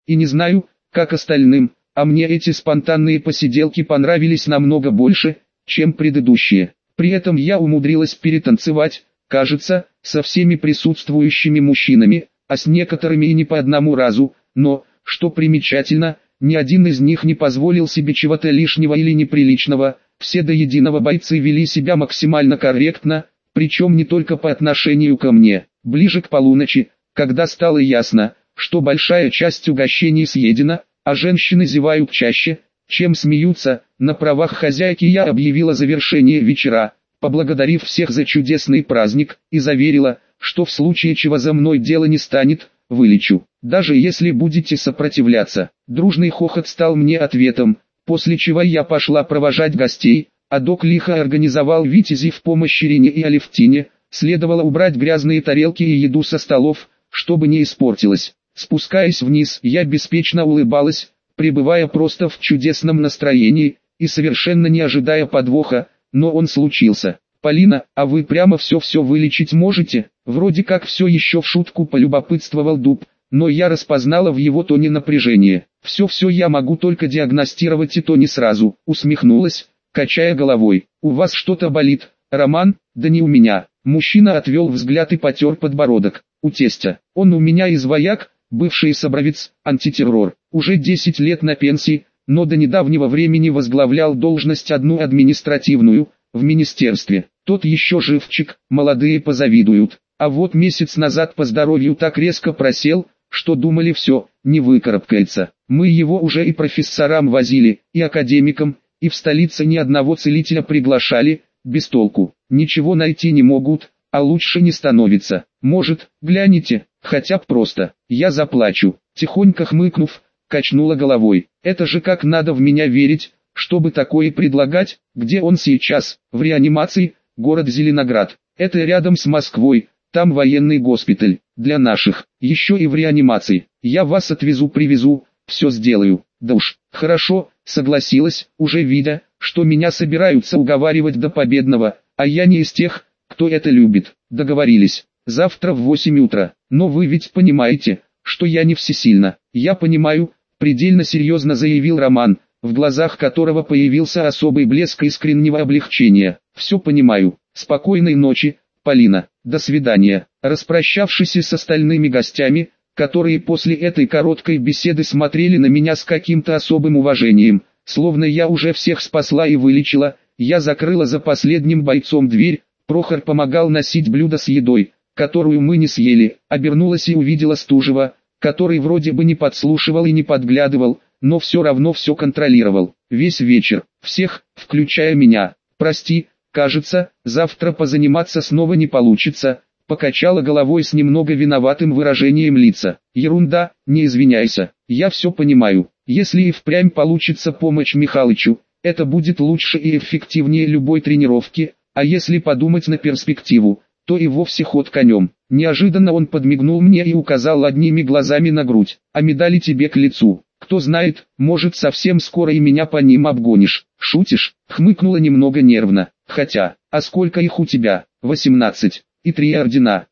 И не знаю, как остальным, а мне эти спонтанные посиделки понравились намного больше, чем предыдущие. При этом я умудрилась перетанцевать, кажется, со всеми присутствующими мужчинами, а с некоторыми и не по одному разу, но, что примечательно, ни один из них не позволил себе чего-то лишнего или неприличного, все до единого бойцы вели себя максимально корректно, причем не только по отношению ко мне. Ближе к полуночи, когда стало ясно, что большая часть угощений съедена, а женщины зевают чаще, чем смеются, на правах хозяйки я объявила завершение вечера, поблагодарив всех за чудесный праздник, и заверила, что в случае чего за мной дело не станет, вылечу, даже если будете сопротивляться. Дружный хохот стал мне ответом, после чего я пошла провожать гостей, а док лихо организовал витязей в помощь Ирине и Алевтине, следовало убрать грязные тарелки и еду со столов, чтобы не испортилось. Спускаясь вниз, я беспечно улыбалась, пребывая просто в чудесном настроении, и совершенно не ожидая подвоха, но он случился. «Полина, а вы прямо все вылечить можете?» Вроде как все еще в шутку полюбопытствовал Дуб, но я распознала в его тоне напряжение. «Все я могу только диагностировать, и то не сразу», усмехнулась, качая головой. «У вас что-то болит, Роман?» «Да не у меня». Мужчина отвел взгляд и потер подбородок. «У тестя. Он у меня из вояк, бывший собравец, антитеррор. Уже 10 лет на пенсии, но до недавнего времени возглавлял должность одну административную, в министерстве. Тот еще живчик, молодые позавидуют. А вот месяц назад по здоровью так резко просел, что думали все, не выкарабкается. Мы его уже и профессорам возили, и академикам, и в столице ни одного целителя приглашали, без толку. Ничего найти не могут, а лучше не становится. Может, гляните, хотя б просто. Я заплачу». Тихонько хмыкнув, качнула головой. «Это же как надо в меня верить, чтобы такое предлагать. Где он сейчас?» «В реанимации, город Зеленоград. Это рядом с Москвой, там военный госпиталь, для наших, еще и в реанимации. Я вас отвезу-привезу, все сделаю». «Да уж, хорошо», согласилась, уже видя, что меня собираются уговаривать до победного, а я не из тех, кто это любит. «Договорились, завтра в 8 утра. Но вы ведь понимаете, что я не всесильна». «Я понимаю», предельно серьезно заявил Роман, в глазах которого появился особый блеск искреннего облегчения. «Все понимаю. Спокойной ночи, Полина. До свидания». Распрощавшись с остальными гостями, которые после этой короткой беседы смотрели на меня с каким-то особым уважением, словно я уже всех спасла и вылечила, я закрыла за последним бойцом дверь. Прохор помогал носить блюдо с едой, которую мы не съели, обернулась и увидела Стужева, который вроде бы не подслушивал и не подглядывал, но все равно все контролировал. Весь вечер, всех, включая меня. «Прости, кажется, завтра позаниматься снова не получится», покачала головой с немного виноватым выражением лица. «Ерунда, не извиняйся, я все понимаю. Если и впрямь получится помочь Михалычу, это будет лучше и эффективнее любой тренировки, а если подумать на перспективу, то и вовсе ход конем». Неожиданно он подмигнул мне и указал одними глазами на грудь. «А медали тебе к лицу. Кто знает, может совсем скоро и меня по ним обгонишь». «Шутишь?» — хмыкнула немного нервно. «Хотя, а сколько их у тебя?» 18. И 3 ордена.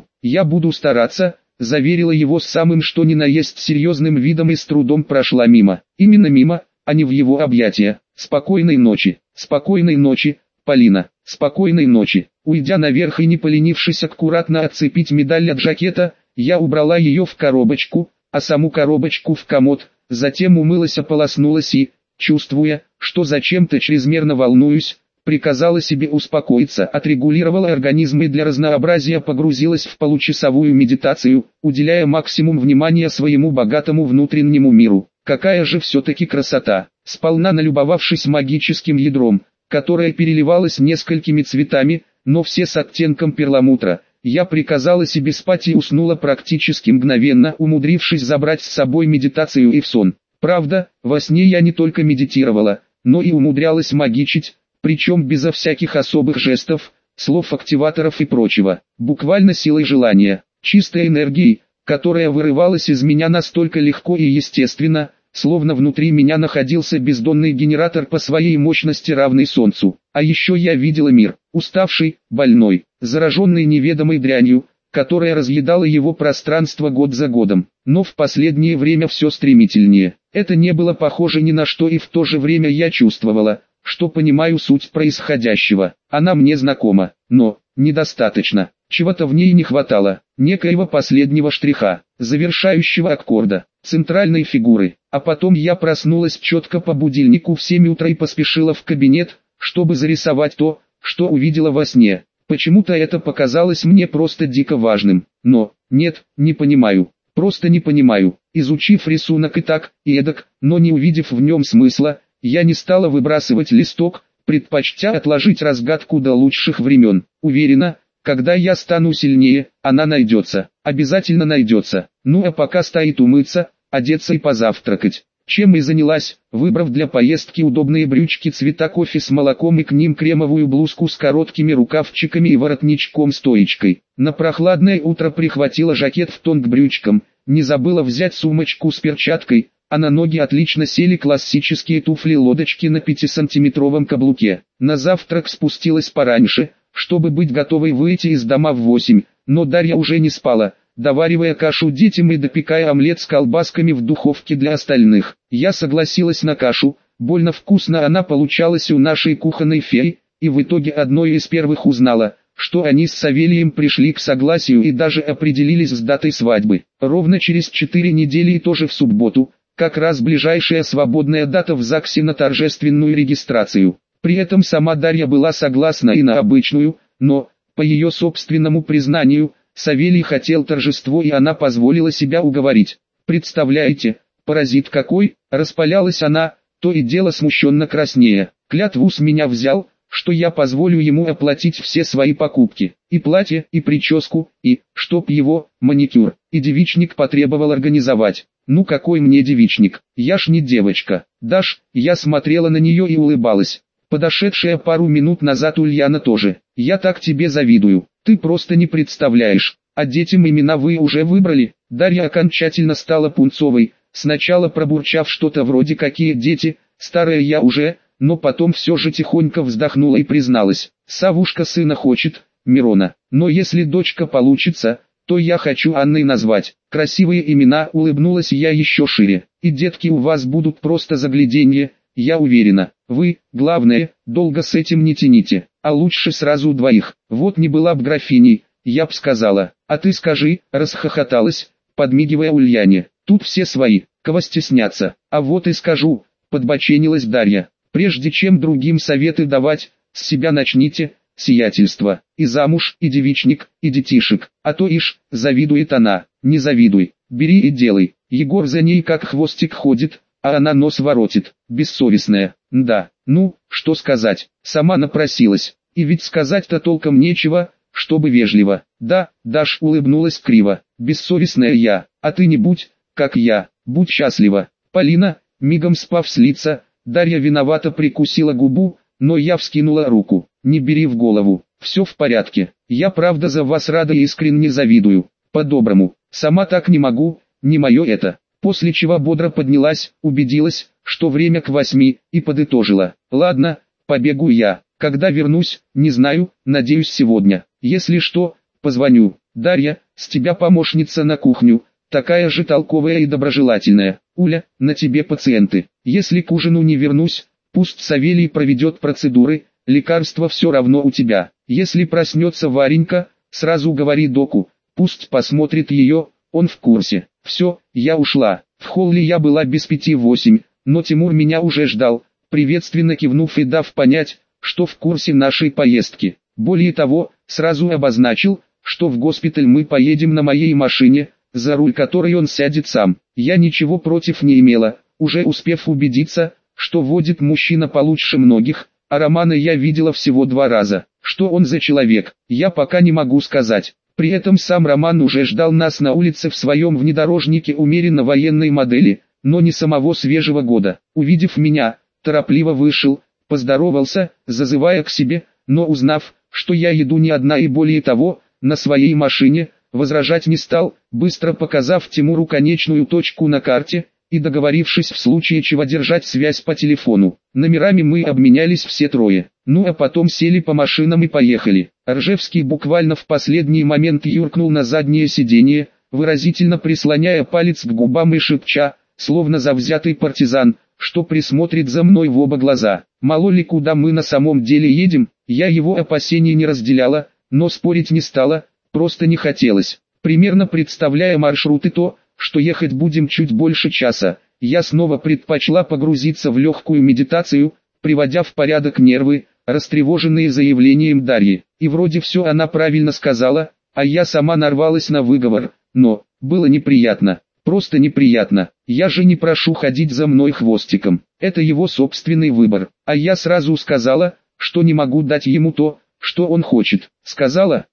Я буду стараться», — заверила его с самым что ни на есть серьезным видом и с трудом прошла мимо. Именно мимо, а не в его объятия. «Спокойной ночи, Полина, спокойной ночи». Уйдя наверх и не поленившись аккуратно отцепить медаль от жакета, я убрала ее в коробочку, а саму коробочку в комод, затем умылась, ополоснулась и, чувствуя, что зачем-то чрезмерно волнуюсь, приказала себе успокоиться, отрегулировала организм и для разнообразия погрузилась в получасовую медитацию, уделяя максимум внимания своему богатому внутреннему миру. Какая же все-таки красота! Сполна налюбовавшись магическим ядром, которое переливалось несколькими цветами, но все с оттенком перламутра, я приказала себе спать и уснула практически мгновенно, умудрившись забрать с собой медитацию и в сон. Правда, во сне я не только медитировала, но и умудрялась магичить, причем безо всяких особых жестов, слов активаторов и прочего, буквально силой желания, чистой энергией, которая вырывалась из меня настолько легко и естественно, словно внутри меня находился бездонный генератор по своей мощности равный солнцу. А еще я видела мир, уставший, больной, зараженный неведомой дрянью, которая разъедала его пространство год за годом. Но в последнее время все стремительнее. Это не было похоже ни на что, и в то же время я чувствовала, что понимаю суть происходящего. Она мне знакома, но недостаточно. Чего-то в ней не хватало, некоего последнего штриха, завершающего аккорда, центральной фигуры. А потом я проснулась четко по будильнику в 7 утра и поспешила в кабинет, чтобы зарисовать то, что увидела во сне. Почему-то это показалось мне просто дико важным. Но, нет, не понимаю. Просто не понимаю. Изучив рисунок и так, и эдак, но не увидев в нем смысла, я не стала выбрасывать листок, предпочтя отложить разгадку до лучших времен. Уверена, когда я стану сильнее, она найдется. Обязательно найдется. Ну а пока стоит умыться, одеться и позавтракать. Чем и занялась, выбрав для поездки удобные брючки цвета кофе с молоком и к ним кремовую блузку с короткими рукавчиками и воротничком-стоечкой. На прохладное утро прихватила жакет в тон к брючкам, не забыла взять сумочку с перчаткой, а на ноги отлично сели классические туфли-лодочки на 5-сантиметровом каблуке. На завтрак спустилась пораньше, чтобы быть готовой выйти из дома в 8, но Дарья уже не спала, доваривая кашу детям и допекая омлет с колбасками в духовке для остальных. Я согласилась на кашу, больно вкусно она получалась у нашей кухонной феи, и в итоге одной из первых узнала, что они с Савелием пришли к согласию и даже определились с датой свадьбы. Ровно через 4 недели и тоже в субботу, как раз ближайшая свободная дата в ЗАГСе на торжественную регистрацию. При этом сама Дарья была согласна и на обычную, но, по ее собственному признанию, Савелий хотел торжество, и она позволила себя уговорить. «Представляете, паразит какой!» – распалялась она, то и дело смущенно краснея. «Клятву с меня взял, что я позволю ему оплатить все свои покупки, и платье, и прическу, и, чтоб его, маникюр, и девичник потребовал организовать. Ну какой мне девичник, я ж не девочка, Даш!» Я смотрела на нее и улыбалась. Подошедшая пару минут назад Ульяна тоже. «Я так тебе завидую, ты просто не представляешь. А детям имена вы уже выбрали?» Дарья окончательно стала пунцовой, сначала пробурчав что-то вроде «какие дети, старая я уже», но потом все же тихонько вздохнула и призналась: «Савушка сына хочет, Мирона, но если дочка получится, то я хочу Анной назвать». «Красивые имена», улыбнулась я еще шире, «и детки у вас будут просто загляденье. Я уверена, вы, главное, долго с этим не тяните, а лучше сразу двоих. Вот не была б графиней, я б сказала, а ты скажи», расхохоталась, подмигивая Ульяне. «Тут все свои, кого стесняться». «А вот и скажу», подбоченилась Дарья. «Прежде чем другим советы давать, с себя начните, сиятельство, и замуж, и девичник, и детишек, а то ишь, завидует она». «Не завидуй, бери и делай». Егор за ней как хвостик ходит, а она нос воротит, бессовестная. Да, ну, что сказать, сама напросилась, и ведь сказать-то толком нечего, чтобы вежливо. «Да, Даш», улыбнулась криво, «бессовестная я, а ты не будь, как я, будь счастлива». Полина, мигом спав с лица, Дарья виновато прикусила губу, но я вскинула руку. «Не бери в голову, все в порядке, я правда за вас рада и искренне завидую, по-доброму, сама так не могу, не мое это». После чего бодро поднялась, убедилась, что время к 8, и подытожила: «Ладно, побегу я, когда вернусь, не знаю, надеюсь сегодня. Если что, позвоню». «Дарья, с тебя помощница на кухню, такая же толковая и доброжелательная. Уля, на тебе пациенты. Если к ужину не вернусь, пусть Савелий проведет процедуры, лекарства все равно у тебя. Если проснется Варенька, сразу говори доку, пусть посмотрит ее, он в курсе». Все, я ушла. В холле я была без 5:08, но Тимур меня уже ждал, приветственно кивнув и дав понять, что в курсе нашей поездки. Более того, сразу обозначил, что в госпиталь мы поедем на моей машине, за руль которой он сядет сам. Я ничего против не имела, уже успев убедиться, что водит мужчина получше многих, а Романа я видела всего 2 раза. Что он за человек, я пока не могу сказать. При этом сам Роман уже ждал нас на улице в своем внедорожнике умеренно военной модели, но не самого свежего года. Увидев меня, торопливо вышел, поздоровался, зазывая к себе, но узнав, что я еду не одна и более того, на своей машине, возражать не стал, быстро показав Тимуру конечную точку на карте, и договорившись в случае чего держать связь по телефону. Номерами мы обменялись все трое, ну а потом сели по машинам и поехали. Ржевский буквально в последний момент юркнул на заднее сиденье, выразительно прислоняя палец к губам и шепча, словно завзятый партизан, что присмотрит за мной в оба глаза. Мало ли куда мы на самом деле едем, я его опасений не разделяла, но спорить не стала, просто не хотелось. Примерно представляя маршрут и то, что ехать будем чуть больше часа, я снова предпочла погрузиться в легкую медитацию, приводя в порядок нервы, растревоженные заявлением Дарьи. И вроде все она правильно сказала, а я сама нарвалась на выговор, но было неприятно. Просто неприятно. Я же не прошу ходить за мной хвостиком. Это его собственный выбор. А я сразу сказала, что не могу дать ему то, что он хочет. Сказала.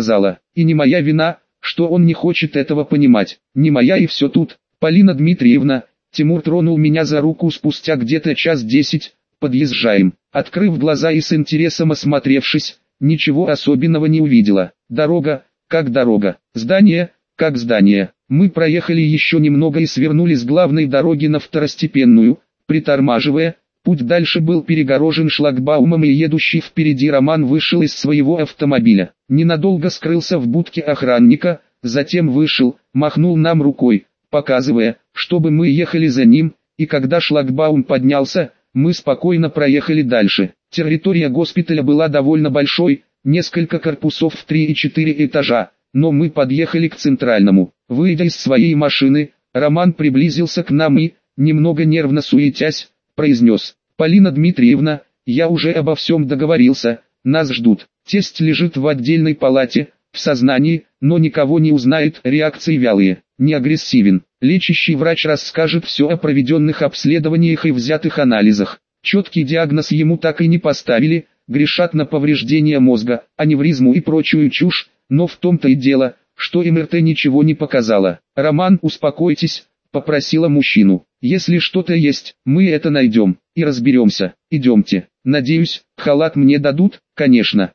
И не моя вина, что он не хочет этого понимать. Не моя и все тут. Полина Дмитриевна, Тимур тронул меня за руку спустя где-то час 10. Подъезжаем. Открыв глаза и с интересом осмотревшись, ничего особенного не увидела. Дорога, как дорога. Здание, как здание. Мы проехали еще немного и свернули с главной дороги на второстепенную, притормаживая. Путь дальше был перегорожен шлагбаумом, и едущий впереди Роман вышел из своего автомобиля. Ненадолго скрылся в будке охранника, затем вышел, махнул нам рукой, показывая, чтобы мы ехали за ним, и когда шлагбаум поднялся, мы спокойно проехали дальше. Территория госпиталя была довольно большой, несколько корпусов в 3 и 4 этажа, но мы подъехали к центральному. Выйдя из своей машины, Роман приблизился к нам и, немного нервно суетясь, произнес: «Полина Дмитриевна, я уже обо всем договорился, нас ждут. Тесть лежит в отдельной палате, в сознании, но никого не узнает, реакции вялые, не агрессивен. Лечащий врач расскажет все о проведенных обследованиях и взятых анализах. Четкий диагноз ему так и не поставили, грешат на повреждение мозга, аневризму и прочую чушь, но в том-то и дело, что МРТ ничего не показало. Роман, успокойтесь», — попросила мужчину. «Если что-то есть, мы это найдем и разберемся. Идемте. Надеюсь, халат мне дадут?» «Конечно,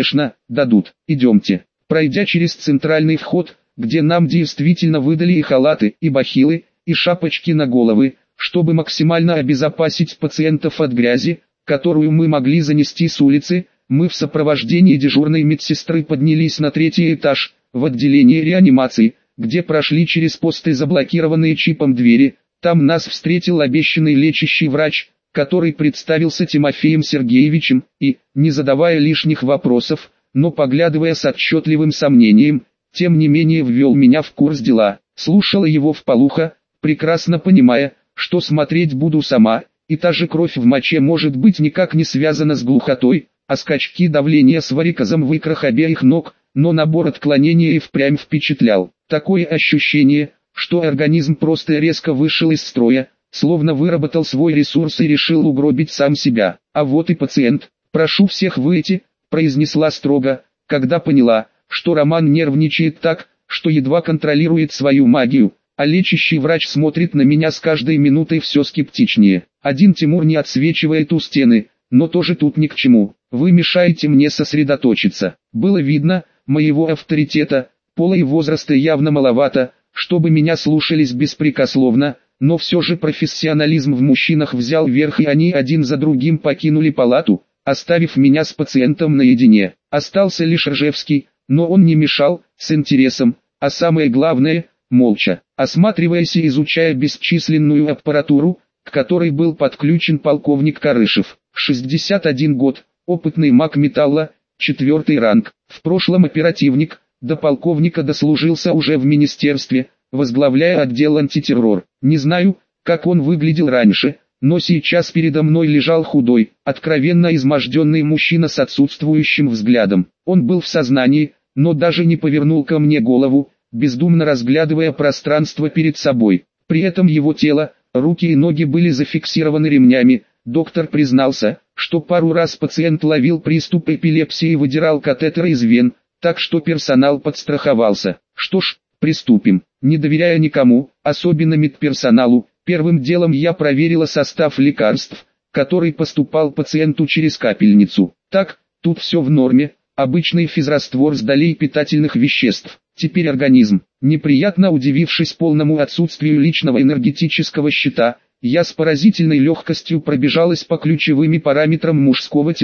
дадут. Идемте». Пройдя через центральный вход, где нам действительно выдали и халаты, и бахилы, и шапочки на головы, чтобы максимально обезопасить пациентов от грязи, которую мы могли занести с улицы, мы в сопровождении дежурной медсестры поднялись на 3-й этаж, в отделение реанимации, где прошли через посты, заблокированные чипом двери. Там нас встретил обещанный лечащий врач, который представился Тимофеем Сергеевичем, и, не задавая лишних вопросов, но поглядывая с отчетливым сомнением, тем не менее ввел меня в курс дела. Слушала его вполуха, прекрасно понимая, что смотреть буду сама, и та же кровь в моче может быть никак не связана с глухотой, а скачки давления с варикозом в икрах обеих ног, но набор отклонений и впрямь впечатлял. Такое ощущение, что организм просто резко вышел из строя, словно выработал свой ресурс и решил угробить сам себя. «А вот и пациент. Прошу всех выйти», — произнесла строго, когда поняла, что Роман нервничает так, что едва контролирует свою магию, а лечащий врач смотрит на меня с каждой минутой все скептичнее. Один Тимур не отсвечивает у стены, но тоже тут ни к чему. Вы мешаете мне сосредоточиться. Было видно, моего авторитета, пола и возраста явно маловато, чтобы меня слушались беспрекословно, но все же профессионализм в мужчинах взял верх, и они один за другим покинули палату, оставив меня с пациентом наедине. Остался лишь Ржевский, но он не мешал, с интересом, а самое главное, молча, осматриваясь и изучая бесчисленную аппаратуру, к которой был подключен полковник Карышев. 61 год, опытный маг металла, 4-й ранг, в прошлом оперативник, до полковника дослужился уже в министерстве, возглавляя отдел антитеррор. Не знаю, как он выглядел раньше, но сейчас передо мной лежал худой, откровенно изможденный мужчина с отсутствующим взглядом. Он был в сознании, но даже не повернул ко мне голову, бездумно разглядывая пространство перед собой. При этом его тело, руки и ноги были зафиксированы ремнями. Доктор признался, что пару раз пациент ловил приступ эпилепсии и выдирал катетеры из вен, так что персонал подстраховался. Что ж, приступим. Не доверяя никому, особенно медперсоналу, первым делом я проверила состав лекарств, который поступал пациенту через капельницу. Так, тут все в норме, обычный физраствор с долей питательных веществ. Теперь организм. Неприятно удивившись полному отсутствию личного энергетического щита, я с поразительной легкостью пробежалась по ключевым параметрам мужского тела.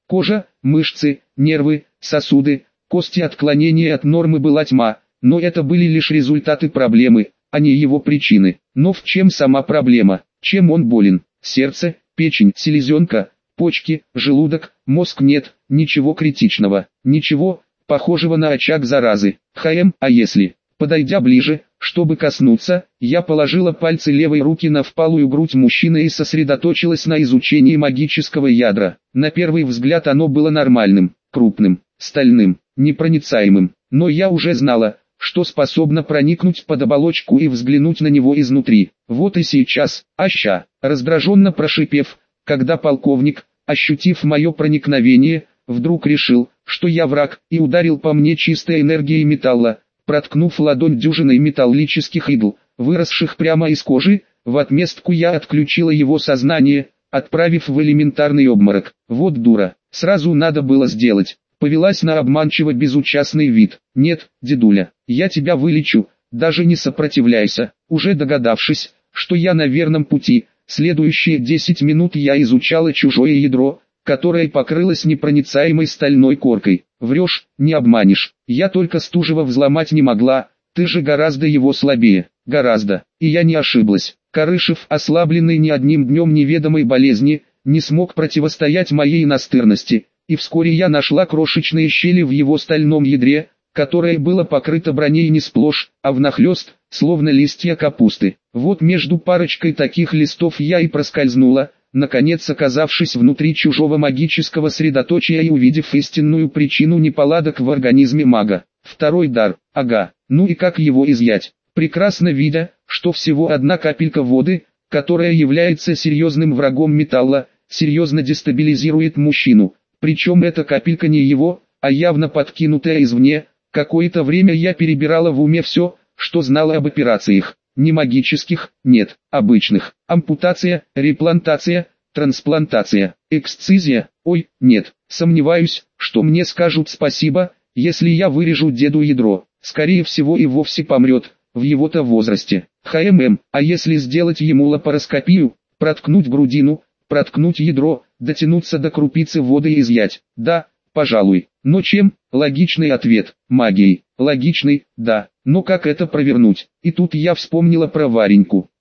Кожа, мышцы, нервы, сосуды, кости. Отклонения от нормы была тьма, но это были лишь результаты проблемы, а не его причины. Но в чем сама проблема? Чем он болен? Сердце, печень, селезенка, почки, желудок, мозг? Нет, ничего критичного, ничего похожего на очаг заразы. А если? Подойдя ближе, чтобы коснуться, я положила пальцы левой руки на впалую грудь мужчины и сосредоточилась на изучении магического ядра. На первый взгляд оно было нормальным, крупным, стальным, непроницаемым, но я уже знала, что способно проникнуть под оболочку и взглянуть на него изнутри. Вот и сейчас, раздраженно прошипев, когда полковник, ощутив мое проникновение, вдруг решил, что я враг, и ударил по мне чистой энергией металла, проткнув ладонь дюжиной металлических игл, выросших прямо из кожи. В отместку я отключила его сознание, отправив в элементарный обморок. Вот дура, сразу надо было сделать. Повелась на обманчиво безучастный вид. Нет, дедуля, я тебя вылечу, даже не сопротивляйся. Уже догадавшись, что я на верном пути, следующие 10 минут я изучала чужое ядро, которое покрылось непроницаемой стальной коркой. Врешь, не обманешь. Я только Стужева взломать не могла, ты же гораздо его слабее. Гораздо. И я не ошиблась. Карышев, ослабленный ни одним днем неведомой болезни, не смог противостоять моей настырности, и вскоре я нашла крошечные щели в его стальном ядре, которое было покрыто броней не сплошь, а внахлёст, словно листья капусты. Вот между парочкой таких листов я и проскользнула, наконец оказавшись внутри чужого магического средоточия и увидев истинную причину неполадок в организме мага. Второй дар, ну и как его изъять? Прекрасно видя, что всего одна капелька воды, которая является серьезным врагом металла, серьезно дестабилизирует мужчину. Причем эта капелька не его, а явно подкинутая извне. Какое-то время я перебирала в уме все, что знала об операциях. Не магических, нет, обычных. Ампутация, реплантация, трансплантация, эксцизия. Ой, нет, сомневаюсь, что мне скажут спасибо, если я вырежу деду ядро. Скорее всего и вовсе помрет, в его-то возрасте. А если сделать ему лапароскопию, проткнуть грудину, проткнуть ядро, дотянуться до крупицы воды и изъять? Да, пожалуй. Но чем? Логичный ответ. Магией. Логичный, да. Но как это провернуть? И тут я вспомнила про Вареньку.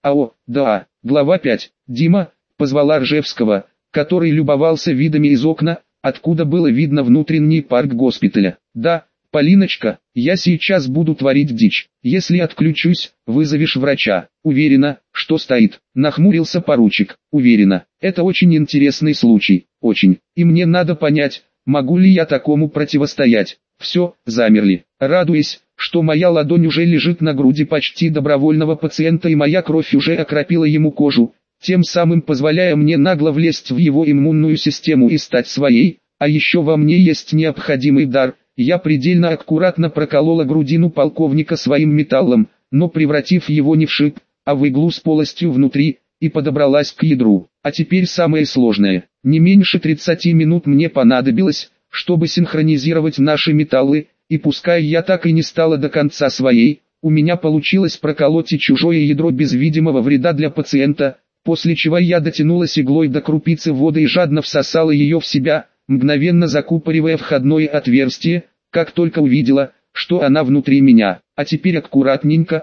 Глава 5. Дима позвала Ржевского, который любовался видами из окна, откуда было видно внутренний парк госпиталя. Да, Полиночка, я сейчас буду творить дичь. Если отключусь, вызовешь врача. Уверена, что стоит. Нахмурился поручик. Уверена, это очень интересный случай. Очень. И мне надо понять, могу ли я такому противостоять. Все, замерли. Радуясь, что моя ладонь уже лежит на груди почти добровольного пациента и моя кровь уже окропила ему кожу, тем самым позволяя мне нагло влезть в его иммунную систему и стать своей, а еще во мне есть необходимый дар. Я предельно аккуратно проколола грудину полковника своим металлом, но превратив его не в шип, а в иглу с полостью внутри, и подобралась к ядру. А теперь самое сложное. Не меньше 30 минут мне понадобилось, чтобы синхронизировать наши металлы, и пускай я так и не стала до конца своей, у меня получилось проколоть и чужое ядро без видимого вреда для пациента, после чего я дотянулась иглой до крупицы воды и жадно всосала ее в себя, мгновенно закупоривая входное отверстие, как только увидела, что она внутри меня. А теперь аккуратненько,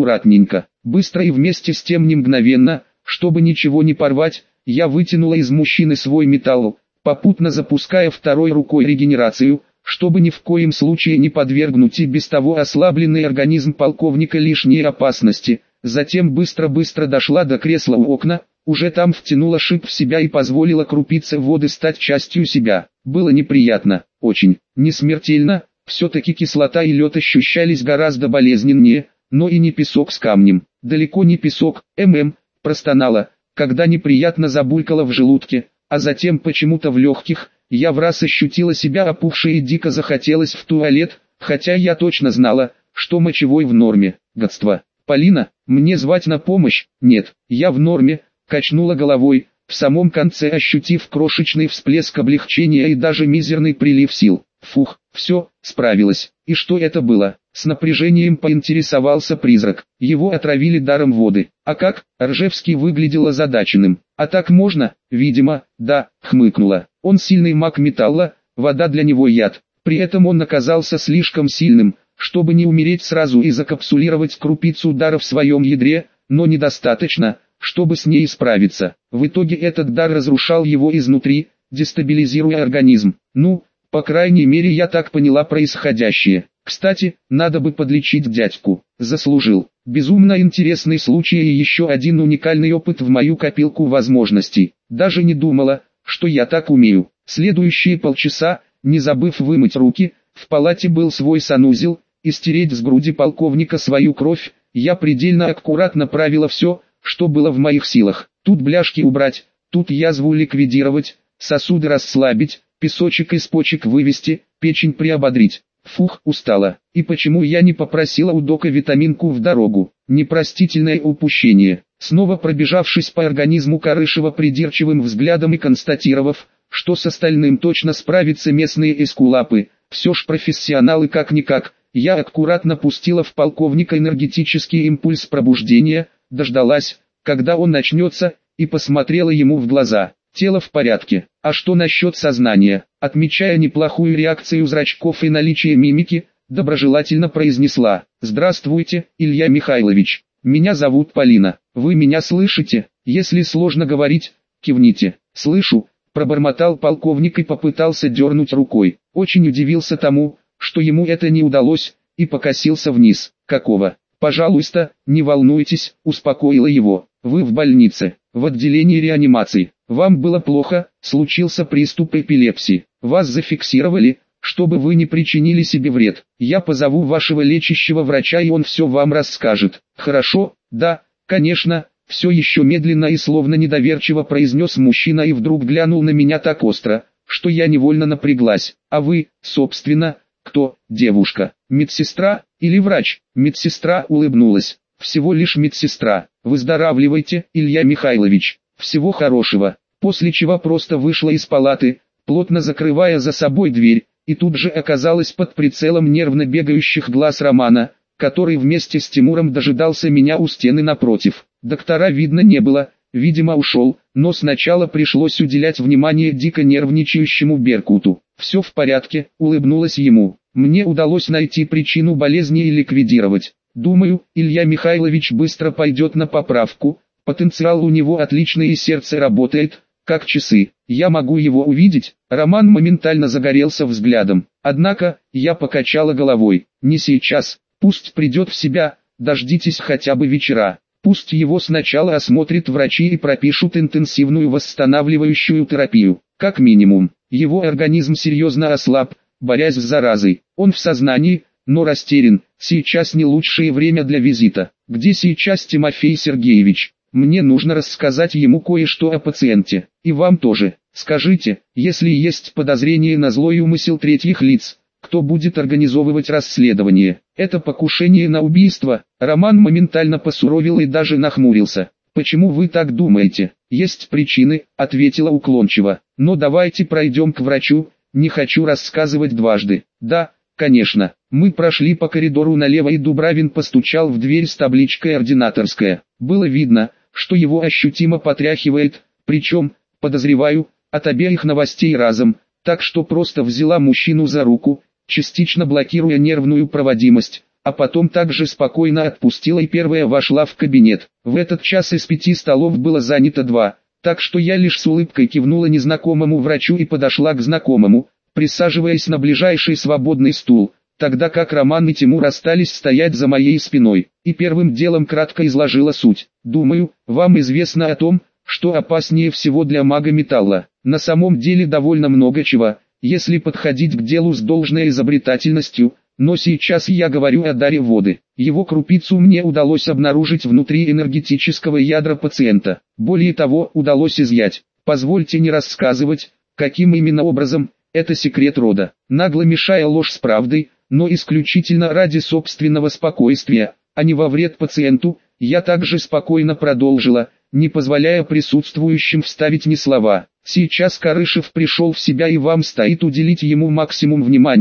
быстро и вместе с тем не мгновенно, чтобы ничего не порвать, я вытянула из мужчины свой металл, попутно запуская второй рукой регенерацию, чтобы ни в коем случае не подвергнуть и без того ослабленный организм полковника лишней опасности. Затем быстро-быстро дошла до кресла у окна, уже там втянула шип в себя и позволила крупице воды стать частью себя. Было неприятно, очень, не смертельно, все-таки кислота и лед ощущались гораздо болезненнее, но и не песок с камнем. Далеко не песок, простонала, когда неприятно забулькала в желудке, а затем почему-то в легких. Я враз ощутила себя опухшей и дико захотелось в туалет, хотя я точно знала, что мочевой в норме. Гадство. Полина, мне звать на помощь? Нет, я в норме, качнула головой, в самом конце ощутив крошечный всплеск облегчения и даже мизерный прилив сил. Фух, все, справилась. И что это было? С напряжением поинтересовался призрак. Его отравили даром воды. А как? Ржевский выглядел озадаченным. А так можно? Видимо, да, хмыкнула. Он сильный маг металла, вода для него яд. При этом он оказался слишком сильным, чтобы не умереть сразу и закапсулировать крупицу дара в своем ядре, но недостаточно, чтобы с ней справиться. В итоге этот дар разрушал его изнутри, дестабилизируя организм. Ну, по крайней мере я так поняла происходящее. Кстати, надо бы подлечить дядьку. Заслужил. Безумно интересный случай и еще один уникальный опыт в мою копилку возможностей. Даже не думала, что я так умею. Следующие полчаса, не забыв вымыть руки, в палате был свой санузел, и стереть с груди полковника свою кровь, я предельно аккуратно правила все, что было в моих силах. Тут бляшки убрать, тут язву ликвидировать, сосуды расслабить, песочек из почек вывести, печень приободрить. Фух, устала. И почему я не попросила у дока витаминку в дорогу? Непростительное упущение. Снова пробежавшись по организму Карышева придирчивым взглядом и констатировав, что с остальным точно справятся местные эскулапы, все ж профессионалы как-никак, я аккуратно пустила в полковника энергетический импульс пробуждения, дождалась, когда он начнется, и посмотрела ему в глаза. Тело в порядке. А что насчет сознания? Отмечая неплохую реакцию зрачков и наличие мимики, доброжелательно произнесла: «Здравствуйте, Илья Михайлович. Меня зовут Полина. Вы меня слышите? Если сложно говорить, кивните». «Слышу», пробормотал полковник и попытался дернуть рукой. Очень удивился тому, что ему это не удалось, и покосился вниз. «Какого?» «Пожалуйста, не волнуйтесь», успокоила его. «Вы в больнице, в отделении реанимации. Вам было плохо, случился приступ эпилепсии. Вас зафиксировали, чтобы вы не причинили себе вред. Я позову вашего лечащего врача, и он все вам расскажет». «Хорошо, да, конечно», все еще медленно и словно недоверчиво произнес мужчина и вдруг глянул на меня так остро, что я невольно напряглась. «А вы, собственно, кто, девушка? Медсестра или врач?» Медсестра улыбнулась. «Всего лишь медсестра. Выздоравливайте, Илья Михайлович. Всего хорошего». После чего просто вышла из палаты, плотно закрывая за собой дверь, и тут же оказалась под прицелом нервно бегающих глаз Романа, который вместе с Тимуром дожидался меня у стены напротив. Доктора видно не было, видимо ушел, но сначала пришлось уделять внимание дико нервничающему Беркуту. «Все в порядке», улыбнулась ему. «Мне удалось найти причину болезни и ликвидировать. Думаю, Илья Михайлович быстро пойдет на поправку, потенциал у него отличный и сердце работает, как часы. Я могу его увидеть?» Роман моментально загорелся взглядом. Однако, я покачала головой. «Не сейчас, пусть придет в себя, дождитесь хотя бы вечера. Пусть его сначала осмотрят врачи и пропишут интенсивную восстанавливающую терапию. Как минимум, его организм серьезно ослаб, борясь с заразой. Он в сознании, но растерян. Сейчас не лучшее время для визита. Где сейчас Тимофей Сергеевич? Мне нужно рассказать ему кое-что о пациенте. И вам тоже. Скажите, если есть подозрение на злой умысел третьих лиц, кто будет организовывать расследование? Это покушение на убийство?» Роман моментально посуровил и даже нахмурился. «Почему вы так думаете?» «Есть причины», ответила уклончиво. «Но давайте пройдем к врачу, не хочу рассказывать дважды». «Да, конечно». Мы прошли по коридору налево, и Дубравин постучал в дверь с табличкой «Ординаторская». Было видно, что его ощутимо потряхивает, причем, подозреваю, от обеих новостей разом, так что просто взяла мужчину за руку, частично блокируя нервную проводимость, а потом также спокойно отпустила и первая вошла в кабинет. В этот час из 5 столов было занято 2, так что я лишь с улыбкой кивнула незнакомому врачу и подошла к знакомому, присаживаясь на ближайший свободный стул, тогда как Роман и Тимур остались стоять за моей спиной, и первым делом кратко изложила суть. «Думаю, вам известно о том, что опаснее всего для мага металла. На самом деле довольно много чего, если подходить к делу с должной изобретательностью, но сейчас я говорю о даре воды. Его крупицу мне удалось обнаружить внутри энергетического ядра пациента. Более того, удалось изъять. Позвольте не рассказывать, каким именно образом, это секрет рода». Нагло мешая ложь с правдой, но исключительно ради собственного спокойствия, а не во вред пациенту, я также спокойно продолжила, не позволяя присутствующим вставить ни слова. «Сейчас Карышев пришел в себя, и вам стоит уделить ему максимум внимания,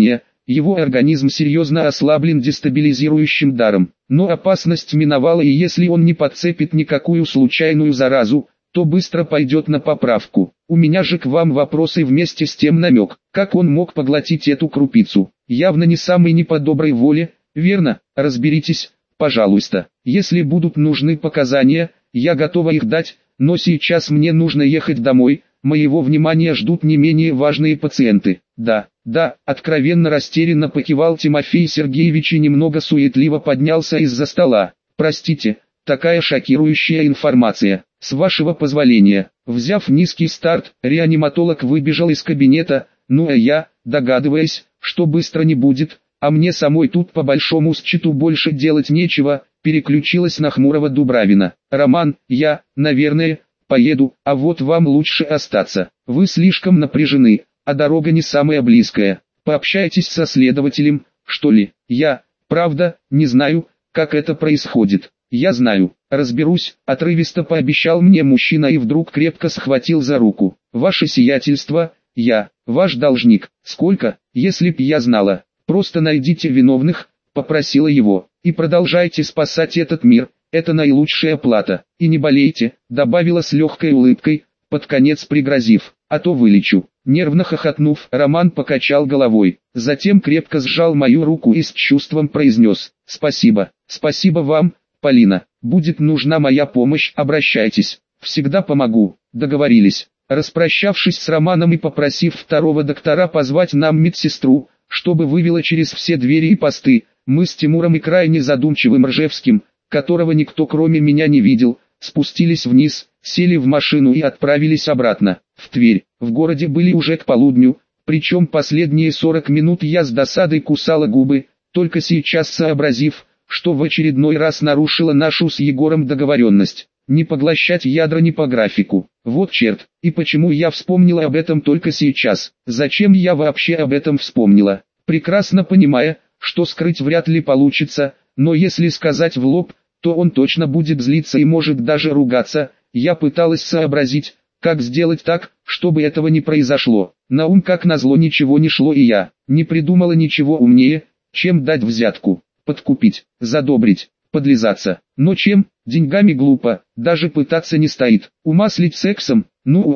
его организм серьезно ослаблен дестабилизирующим даром. Но опасность миновала, и если он не подцепит никакую случайную заразу, то быстро пойдет на поправку. У меня же к вам вопросы вместе с тем намек, как он мог поглотить эту крупицу. Явно не самый не по доброй воле, верно? Разберитесь, пожалуйста. Если будут нужны показания, я готова их дать, но сейчас мне нужно ехать домой, моего внимания ждут не менее важные пациенты. Да, откровенно растерянно покивал Тимофей Сергеевич и немного суетливо поднялся из-за стола. Простите, такая шокирующая информация. С вашего позволения. Взяв низкий старт, реаниматолог выбежал из кабинета, ну а я, догадываясь, что быстро не будет, а мне самой тут по большому счету больше делать нечего, переключилась на хмурого Дубравина. «Роман, я, наверное, поеду, а вот вам лучше остаться. Вы слишком напряжены, а дорога не самая близкая. Пообщайтесь со следователем, что ли. Я, правда, не знаю, как это происходит». «Я знаю, разберусь», — отрывисто пообещал мне мужчина и вдруг крепко схватил за руку. «Ваше сиятельство, я, ваш должник. Сколько, если б я знала? Просто найдите виновных», — попросила его, — «и продолжайте спасать этот мир, это наилучшая плата. И не болейте», — добавила с легкой улыбкой, под конец пригрозив, — «а то вылечу». Нервно хохотнув, Роман покачал головой, затем крепко сжал мою руку и с чувством произнес: «Спасибо, спасибо вам, Полина, будет нужна моя помощь, обращайтесь, всегда помогу». Договорились. Распрощавшись с Романом и попросив второго доктора позвать нам медсестру, чтобы вывела через все двери и посты, мы с Тимуром и крайне задумчивым Ржевским, которого никто кроме меня не видел, спустились вниз, сели в машину и отправились обратно, в Тверь. В городе были уже к полудню, причем последние 40 минут я с досадой кусала губы, только сейчас сообразив, что в очередной раз нарушила нашу с Егором договоренность. Не поглощать ядра не по графику. Вот черт, и почему я вспомнила об этом только сейчас? Зачем я вообще об этом вспомнила? Прекрасно понимая, что скрыть вряд ли получится, но если сказать в лоб, то он точно будет злиться и может даже ругаться. Я пыталась сообразить, как сделать так, чтобы этого не произошло. На ум как назло ничего не шло, и я не придумала ничего умнее, чем дать взятку. Подкупить, задобрить, подлизаться. Но чем? Деньгами глупо, даже пытаться не стоит. Умаслить сексом?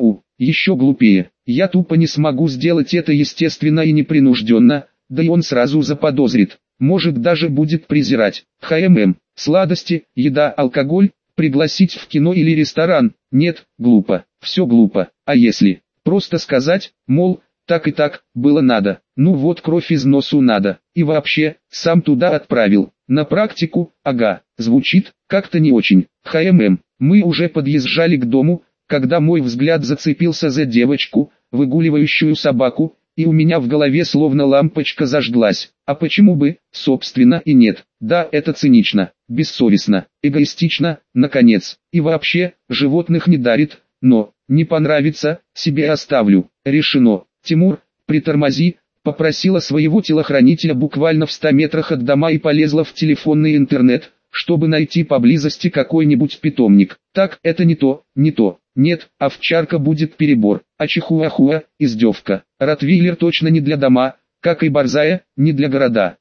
Еще глупее. Я тупо не смогу сделать это естественно и непринужденно, да и он сразу заподозрит. Может даже будет презирать. Сладости, еда, алкоголь, пригласить в кино или ресторан? Нет, глупо, все глупо. А если просто сказать, мол, так и так, было надо, ну вот кровь из носу надо, и вообще, сам туда отправил, на практику, ага, звучит, как-то не очень. Мы уже подъезжали к дому, когда мой взгляд зацепился за девочку, выгуливающую собаку, и у меня в голове словно лампочка зажглась. А почему бы, собственно, и нет? Да, это цинично, бессовестно, эгоистично, наконец, и вообще, животных не дарит, но, не понравится, себе оставлю, решено. «Тимур, притормози», — попросила своего телохранителя буквально в 100 метрах от дома и полезла в телефонный интернет, чтобы найти поблизости какой-нибудь питомник. Так, это не то, нет, овчарка будет перебор, а чихуахуа, издевка. Ротвейлер точно не для дома, как и борзая, не для города.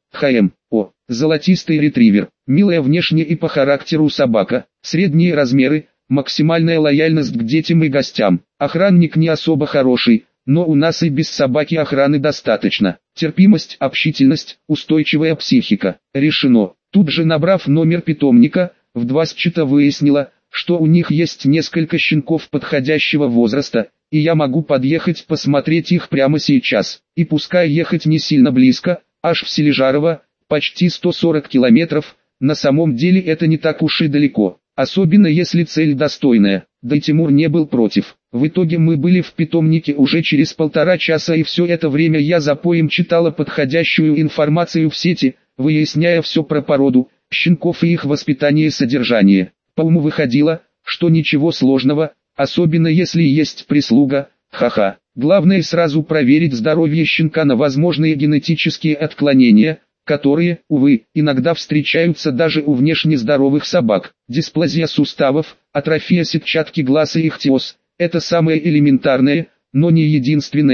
Золотистый ретривер, милая внешне и по характеру собака, средние размеры, максимальная лояльность к детям и гостям. Охранник не особо хороший, но у нас и без собаки охраны достаточно. Терпимость, общительность, устойчивая психика. Решено. Тут же набрав номер питомника, в 2 счета выяснила, что у них есть несколько щенков подходящего возраста, и я могу подъехать посмотреть их прямо сейчас. И пускай ехать не сильно близко, аж в Сележарово, почти 140 километров, на самом деле это не так уж и далеко. Особенно если цель достойная, да и Тимур не был против. В итоге мы были в питомнике уже через 1,5 часа, и все это время я за поем читала подходящую информацию в сети, выясняя все про породу, щенков и их воспитание и содержание. По уму выходило, что ничего сложного, особенно если есть прислуга, ха-ха. Главное сразу проверить здоровье щенка на возможные генетические отклонения, которые, увы, иногда встречаются даже у внешне здоровых собак. Дисплазия суставов, атрофия сетчатки глаз и ихтиоз – это самое элементарное, но не единственное,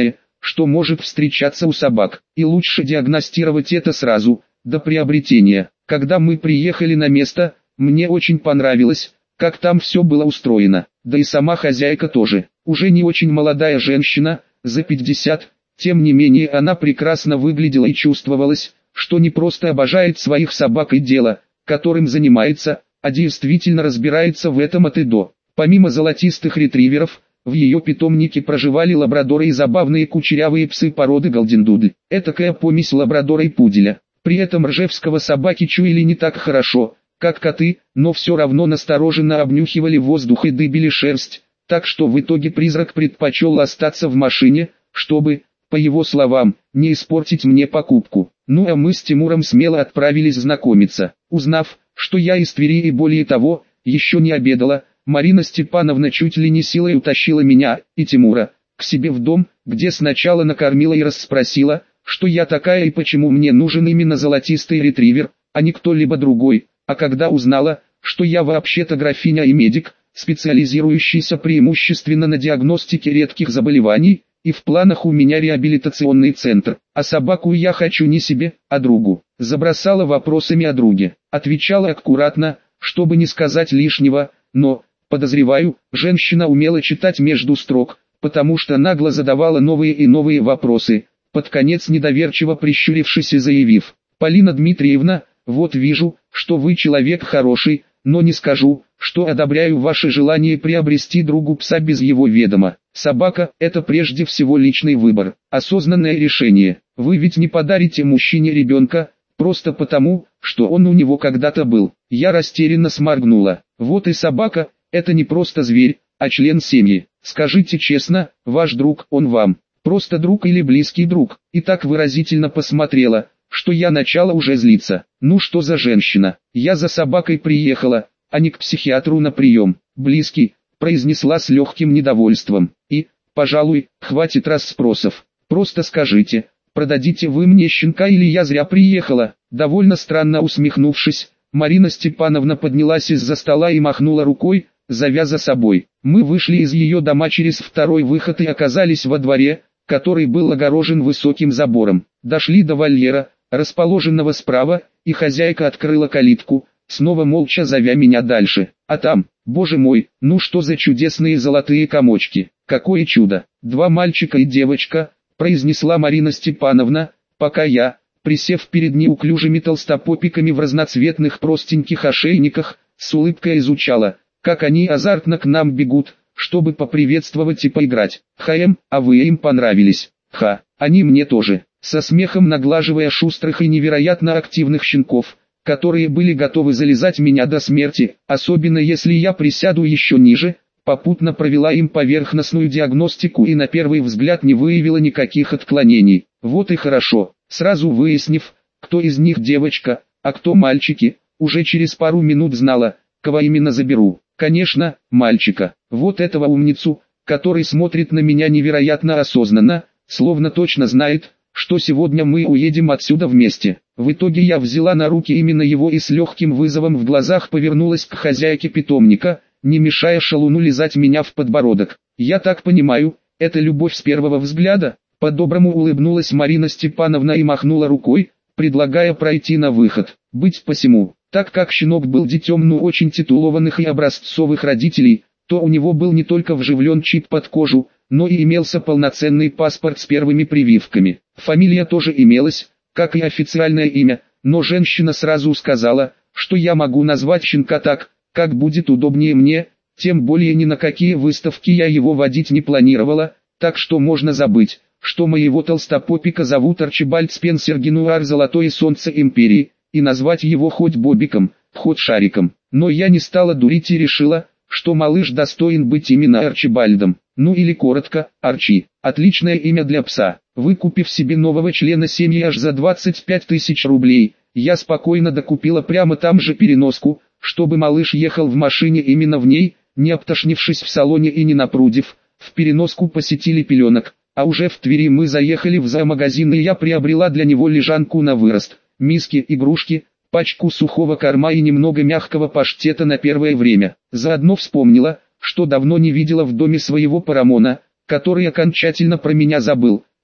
что может встречаться у собак, и лучше диагностировать это сразу, до приобретения. Когда мы приехали на место, мне очень понравилось, как там все было устроено, да и сама хозяйка тоже. Уже не очень молодая женщина, за 50, тем не менее она прекрасно выглядела и чувствовалась, что не просто обожает своих собак и дело, которым занимается, а действительно разбирается в этом от и до. Помимо золотистых ретриверов, в ее питомнике проживали лабрадоры и забавные кучерявые псы породы голдендудль. Этакая помесь лабрадора и пуделя. При этом ржевского собаки чуяли не так хорошо, как коты, но все равно настороженно обнюхивали воздух и дыбили шерсть, так что в итоге призрак предпочел остаться в машине, чтобы, по его словам, не испортить мне покупку. Ну а мы с Тимуром смело отправились знакомиться. Узнав, что я из Твери и более того, еще не обедала, Марина Степановна чуть ли не силой утащила меня и Тимура к себе в дом, где сначала накормила и расспросила, что я такая и почему мне нужен именно золотистый ретривер, а не кто-либо другой, а когда узнала, что я вообще-то графиня и медик, специализирующийся преимущественно на диагностике редких заболеваний, и в планах у меня реабилитационный центр, а собаку я хочу не себе, а другу. Забросала вопросами о друге, отвечала аккуратно, чтобы не сказать лишнего, но, подозреваю, женщина умела читать между строк, потому что нагло задавала новые и новые вопросы, под конец недоверчиво прищурившись и заявив: «Полина Дмитриевна, вот вижу, что вы человек хороший, но не скажу, что одобряю ваше желание приобрести другу пса без его ведома. Собака – это прежде всего личный выбор, осознанное решение. Вы ведь не подарите мужчине ребенка, просто потому, что он у него когда-то был». Я растерянно сморгнула. Вот и собака – это не просто зверь, а член семьи. Скажите честно, ваш друг, он вам просто друг или близкий друг? И так выразительно посмотрела, что я начала уже злиться. Ну что за женщина? Я за собакой приехала, а не к психиатру на прием. Близкий, произнесла с легким недовольством. И, пожалуй, хватит расспросов. Просто скажите, продадите вы мне щенка или я зря приехала? Довольно странно усмехнувшись, Марина Степановна поднялась из-за стола и махнула рукой, зовя за собой. Мы вышли из ее дома через второй выход и оказались во дворе, который был огорожен высоким забором. Дошли до вольера, расположенного справа, и хозяйка открыла калитку, снова молча зовя меня дальше. А там, боже мой, ну что за чудесные золотые комочки, какое чудо! 2 мальчика и девочка, произнесла Марина Степановна, пока я, присев перед неуклюжими толстопопиками в разноцветных простеньких ошейниках, с улыбкой изучала, как они азартно к нам бегут, чтобы поприветствовать и поиграть. А вы им понравились. Они мне тоже. Со смехом наглаживая шустрых и невероятно активных щенков, которые были готовы залезать меня до смерти, особенно если я присяду еще ниже, попутно провела им поверхностную диагностику и на первый взгляд не выявила никаких отклонений. Вот и хорошо, сразу выяснив, кто из них девочка, а кто мальчики, уже через пару минут знала, кого именно заберу. Конечно, мальчика, вот этого умницу, который смотрит на меня невероятно осознанно, словно точно знает, что сегодня мы уедем отсюда вместе. В итоге я взяла на руки именно его и с легким вызовом в глазах повернулась к хозяйке питомника, не мешая шалуну лизать меня в подбородок. Я так понимаю, это любовь с первого взгляда? По-доброму улыбнулась Марина Степановна и махнула рукой, предлагая пройти на выход. Быть посему, так как щенок был детем очень титулованных и образцовых родителей, то у него был не только вживлен чип под кожу, но и имелся полноценный паспорт с первыми прививками. Фамилия тоже имелась, как и официальное имя, но женщина сразу сказала, что я могу назвать щенка так, как будет удобнее мне, тем более ни на какие выставки я его водить не планировала, так что можно забыть, что моего толстопопика зовут Арчибальд Спенсер Генуар Золотое Солнце Империи, и назвать его хоть Бобиком, хоть Шариком. Но я не стала дурить и решила, что малыш достоин быть именно Арчибальдом, ну или коротко, Арчи. Отличное имя для пса. Выкупив себе нового члена семьи аж за 25 тысяч рублей, я спокойно докупила прямо там же переноску, чтобы малыш ехал в машине именно в ней, не обтошнившись в салоне и не напрудив. В переноску посетили пеленок, а уже в Твери мы заехали в зоомагазин и я приобрела для него лежанку на вырост, миски, игрушки, пачку сухого корма и немного мягкого паштета на первое время. Заодно вспомнила, что давно не видела в доме своего Парамона, который окончательно про меня забыл,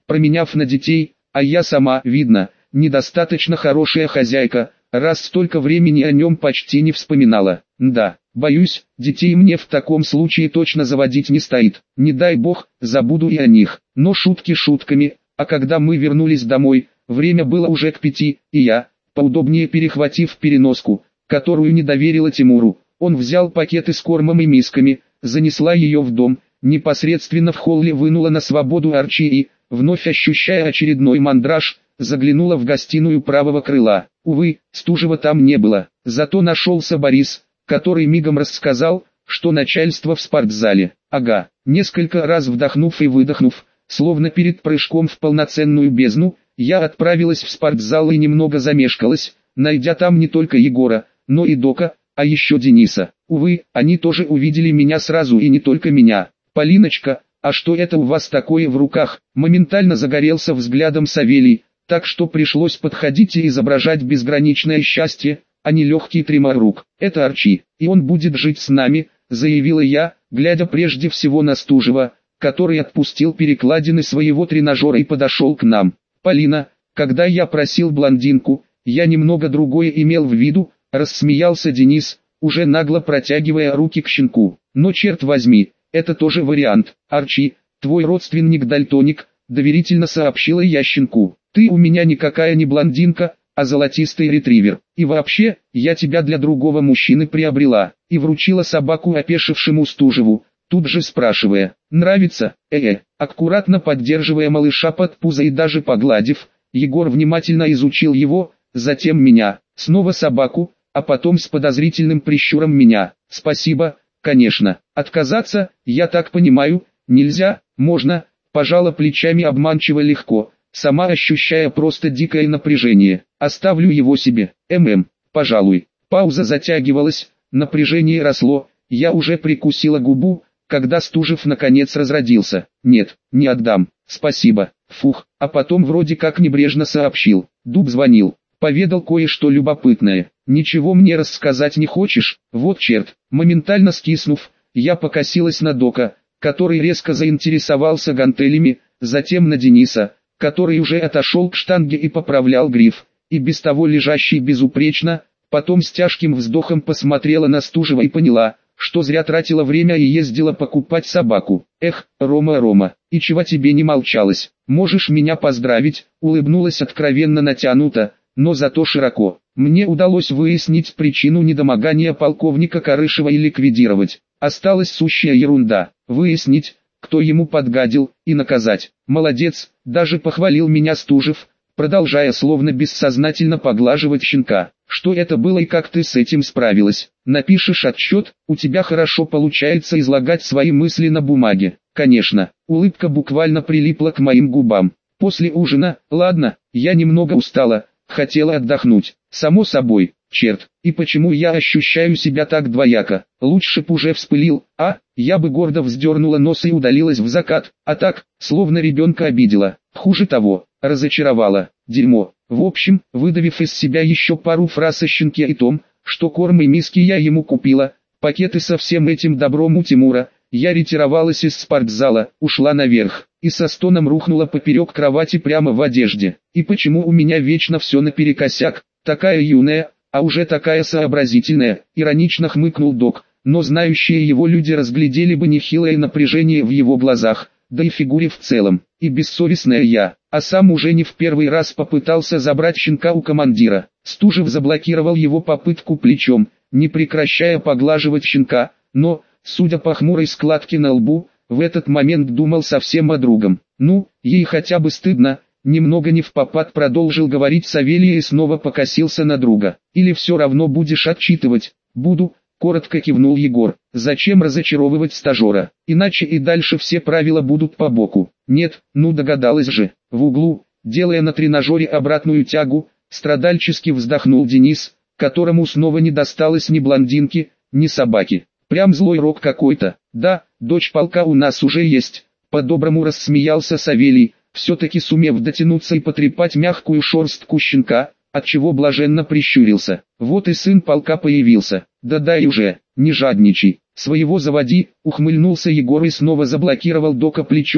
променяв на детей, а я сама, видно, недостаточно хорошая хозяйка, раз столько времени о нем почти не вспоминала. Да, боюсь, детей мне в таком случае точно заводить не стоит. Не дай бог, забуду и о них. Но шутки шутками, а когда мы вернулись домой, время было уже к 5, и я, поудобнее перехватив переноску, которую не доверила Тимуру, он взял пакеты с кормом и мисками, занесла ее в дом, непосредственно в холле вынула на свободу Арчи и, вновь ощущая очередной мандраж, заглянула в гостиную правого крыла. Увы, Стужева там не было, зато нашелся Борис, который мигом рассказал, что начальство в спортзале. Ага, несколько раз вдохнув и выдохнув, словно перед прыжком в полноценную бездну, я отправилась в спортзал и немного замешкалась, найдя там не только Егора, но и Дока, а еще Дениса. Увы, они тоже увидели меня сразу и не только меня. «Полиночка, а что это у вас такое в руках?» Моментально загорелся взглядом Савелий, так что пришлось подходить и изображать безграничное счастье, а не легкий тремор рук. «Это Арчи, и он будет жить с нами», заявила я, глядя прежде всего на Стужева, который отпустил перекладины своего тренажера и подошел к нам. «Полина, когда я просил блондинку, я немного другое имел в виду», рассмеялся Денис, уже нагло протягивая руки к щенку. «Но черт возьми, это тоже вариант. Арчи, твой родственник-дальтоник», доверительно сообщила я щенку. «Ты у меня никакая не блондинка, а золотистый ретривер. И вообще, я тебя для другого мужчины приобрела». И вручила собаку опешившему Стужеву, тут же спрашивая: «Нравится?» Аккуратно поддерживая малыша под пузо и даже погладив, Егор внимательно изучил его, затем меня, снова собаку, а потом с подозрительным прищуром меня. «Спасибо, конечно. Отказаться, я так понимаю, нельзя?» «Можно», пожала плечами обманчиво легко, сама ощущая просто дикое напряжение. «Оставлю его себе. Пожалуй». Пауза затягивалась, напряжение росло, я уже прикусила губу, когда Стужев наконец разродился. «Нет, не отдам, спасибо». Фух, а потом вроде как небрежно сообщил: «Дуб звонил, поведал кое-что любопытное. Ничего мне рассказать не хочешь?» Вот черт. Моментально скиснув, я покосилась на Дока, который резко заинтересовался гантелями, затем на Дениса, который уже отошел к штанге и поправлял гриф, и без того лежащий безупречно, потом с тяжким вздохом посмотрела на Стужева и поняла, что зря тратила время и ездила покупать собаку. «Эх, Рома, и чего тебе не молчалось? Можешь меня поздравить», улыбнулась откровенно натянуто, но зато широко. «Мне удалось выяснить причину недомогания полковника Карышева и ликвидировать. Осталась сущая ерунда — выяснить, кто ему подгадил, и наказать». «Молодец», даже похвалил меня Стужев, продолжая словно бессознательно поглаживать щенка. «Что это было и как ты с этим справилась? Напишешь отчет? У тебя хорошо получается излагать свои мысли на бумаге». «Конечно». Улыбка буквально прилипла к моим губам. «После ужина, ладно, я немного устала, хотела отдохнуть». «Само собой, черт, и почему я ощущаю себя так двояко? Лучше б уже вспылил, я бы гордо вздернула нос и удалилась в закат, а так, словно ребенка обидела. Хуже того, разочаровала. Дерьмо». В общем, выдавив из себя еще пару фраз о щенке и том, что корм и миски я ему купила, пакеты со всем этим добром у Тимура, я ретировалась из спортзала, ушла наверх, и со стоном рухнула поперек кровати прямо в одежде. «И почему у меня вечно все наперекосяк, такая юная, а уже такая сообразительная?» Иронично хмыкнул Док, но знающие его люди разглядели бы нехилое напряжение в его глазах, да и фигуре в целом. И бессовестная я, а сам уже не в первый раз попытался забрать щенка у командира. Стужев заблокировал его попытку плечом, не прекращая поглаживать щенка, но, судя по хмурой складке на лбу, в этот момент думал совсем о другом. «Ну, ей хотя бы стыдно», немного не впопад продолжил говорить Савелий и снова покосился на друга. «Или все равно будешь отчитывать?» «Буду», коротко кивнул Егор. «Зачем разочаровывать стажера? Иначе и дальше все правила будут по боку». «Нет, ну догадалась же». В углу, делая на тренажере обратную тягу, страдальчески вздохнул Денис, которому снова не досталось ни блондинки, ни собаки. «Прям злой рок какой-то». «Да, дочь полка у нас уже есть», по-доброму рассмеялся Савелий, все-таки сумев дотянуться и потрепать мягкую шерстку щенка, отчего блаженно прищурился. «Вот и сын полка появился. Да дай уже, не жадничай, своего заводи», ухмыльнулся Егор и снова заблокировал Дока плечом,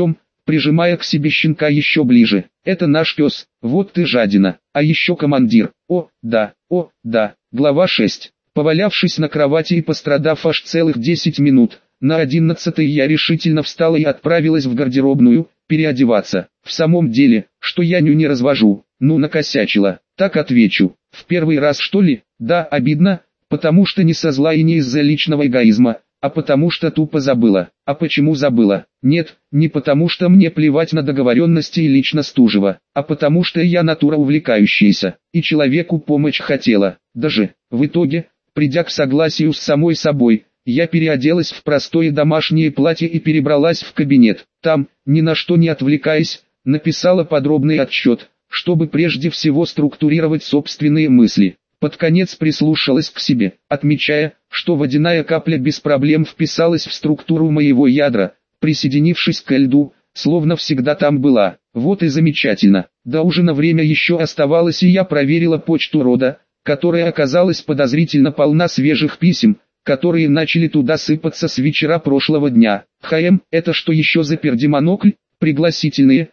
прижимая к себе щенка еще ближе. «Это наш пес, вот ты жадина, а еще командир. О, да, Глава 6. Повалявшись на кровати и пострадав аж целых 10 минут, на 11-й я решительно встала и отправилась в гардеробную, переодеваться. В самом деле, что я не развожу, накосячила. Так отвечу, в первый раз что ли? Да, обидно, потому что не со зла и не из-за личного эгоизма, а потому что тупо забыла. А почему забыла? Нет, не потому что мне плевать на договоренности и лично Стужева, а потому что я натура увлекающаяся, и человеку помочь хотела. Даже, в итоге, придя к согласию с самой собой, я переоделась в простое домашнее платье и перебралась в кабинет. Там, ни на что не отвлекаясь, написала подробный отчет, чтобы прежде всего структурировать собственные мысли. Под конец прислушалась к себе, отмечая, что водяная капля без проблем вписалась в структуру моего ядра, присоединившись к льду, словно всегда там была. Вот и замечательно. До ужина время еще оставалось, и я проверила почту рода, которая оказалась подозрительно полна свежих писем, которые начали туда сыпаться с вечера прошлого дня. Это что еще за пердемонокль? Пригласительные.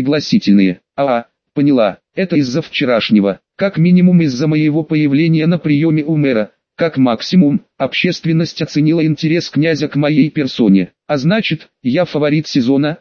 Поняла, это из-за вчерашнего, как минимум из-за моего появления на приеме у мэра, как максимум, общественность оценила интерес князя к моей персоне, а значит, я фаворит сезона.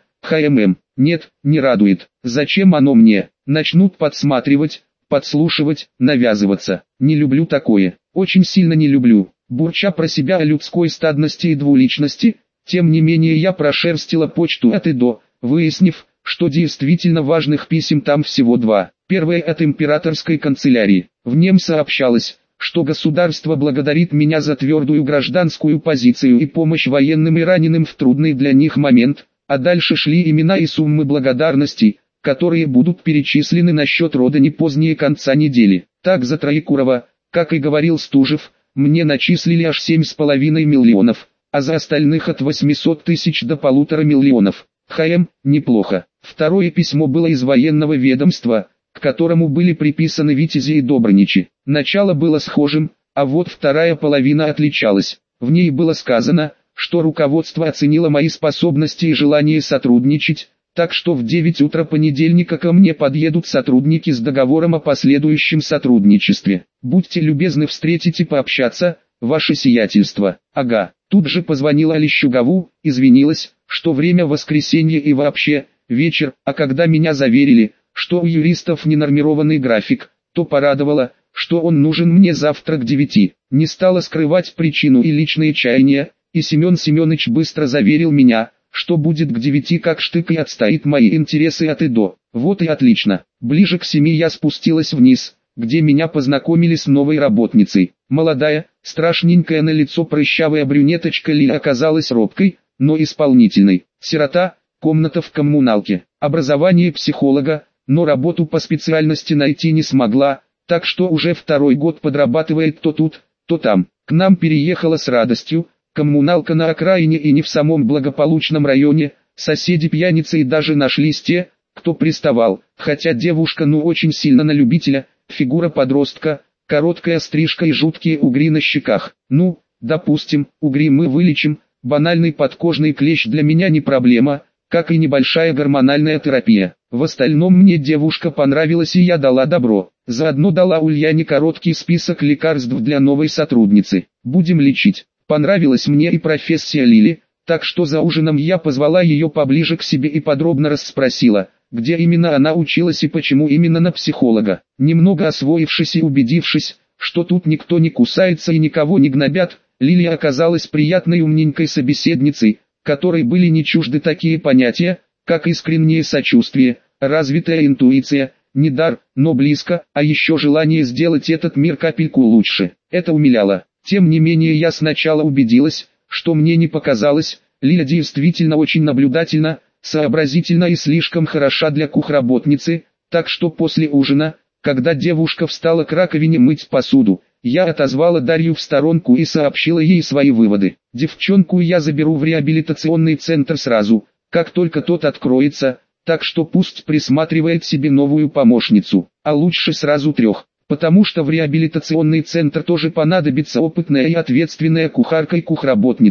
Нет, не радует. Зачем оно мне? Начнут подсматривать, подслушивать, навязываться. Не люблю такое, очень сильно не люблю. Бурча про себя о людской стадности и двуличности, тем не менее я прошерстила почту от и до, выяснив, что действительно важных писем там всего 2. Первое от императорской канцелярии. В нем сообщалось, что государство благодарит меня за твердую гражданскую позицию и помощь военным и раненым в трудный для них момент, а дальше шли имена и суммы благодарностей, которые будут перечислены на счет рода не позднее конца недели. Так за Троекурова, как и говорил Стужев, мне начислили аж 7,5 миллионов, а за остальных от 800 тысяч до 1,5 миллионов. Неплохо. Второе письмо было из военного ведомства, к которому были приписаны Витязи и Добрыничи. Начало было схожим, а вот вторая половина отличалась. В ней было сказано, что руководство оценило мои способности и желание сотрудничать, так что в 9 утра понедельника ко мне подъедут сотрудники с договором о последующем сотрудничестве. Будьте любезны встретить и пообщаться, ваше сиятельство. Ага. Тут же позвонила Лещугову, извинилась, что время воскресенье и вообще, вечер, а когда меня заверили, что у юристов ненормированный график, то порадовало, что он нужен мне завтра к 9. Не стала скрывать причину и личные чаяния, и Семен Семенович быстро заверил меня, что будет к 9 как штык и отстоит мои интересы от и до. Вот и отлично. Ближе к 7 я спустилась вниз, где меня познакомили с новой работницей. Молодая, страшненькая на лицо прыщавая брюнеточка Ли оказалась робкой, но исполнительной. Сирота, комната в коммуналке, образование психолога, но работу по специальности найти не смогла, так что уже 2-й год подрабатывает то тут, то там. К нам переехала с радостью, коммуналка на окраине и не в самом благополучном районе, соседи пьяницы и даже нашлись те, кто приставал, хотя девушка очень сильно на любителя, фигура подростка, короткая стрижка и жуткие угри на щеках. Допустим, угри мы вылечим, банальный подкожный клещ для меня не проблема, как и небольшая гормональная терапия. В остальном мне девушка понравилась и я дала добро. Заодно дала Ульяне короткий список лекарств для новой сотрудницы. Будем лечить. Понравилась мне и профессия Лили, так что за ужином я позвала ее поближе к себе и подробно расспросила, где именно она училась и почему именно на психолога. Немного освоившись и убедившись, что тут никто не кусается и никого не гнобят, Лилия оказалась приятной умненькой собеседницей, которой были не чужды такие понятия, как искреннее сочувствие, развитая интуиция, не дар, но близко, а еще желание сделать этот мир капельку лучше. Это умиляло. Тем не менее я сначала убедилась, что мне не показалось, Лиля действительно очень наблюдательна, сообразительна и слишком хороша для кухработницы, так что после ужина, когда девушка встала к раковине мыть посуду, я отозвала Дарью в сторонку и сообщила ей свои выводы. Девчонку я заберу в реабилитационный центр сразу, как только тот откроется, так что пусть присматривает себе новую помощницу, а лучше сразу 3, потому что в реабилитационный центр тоже понадобится опытная и ответственная кухарка и кухработница,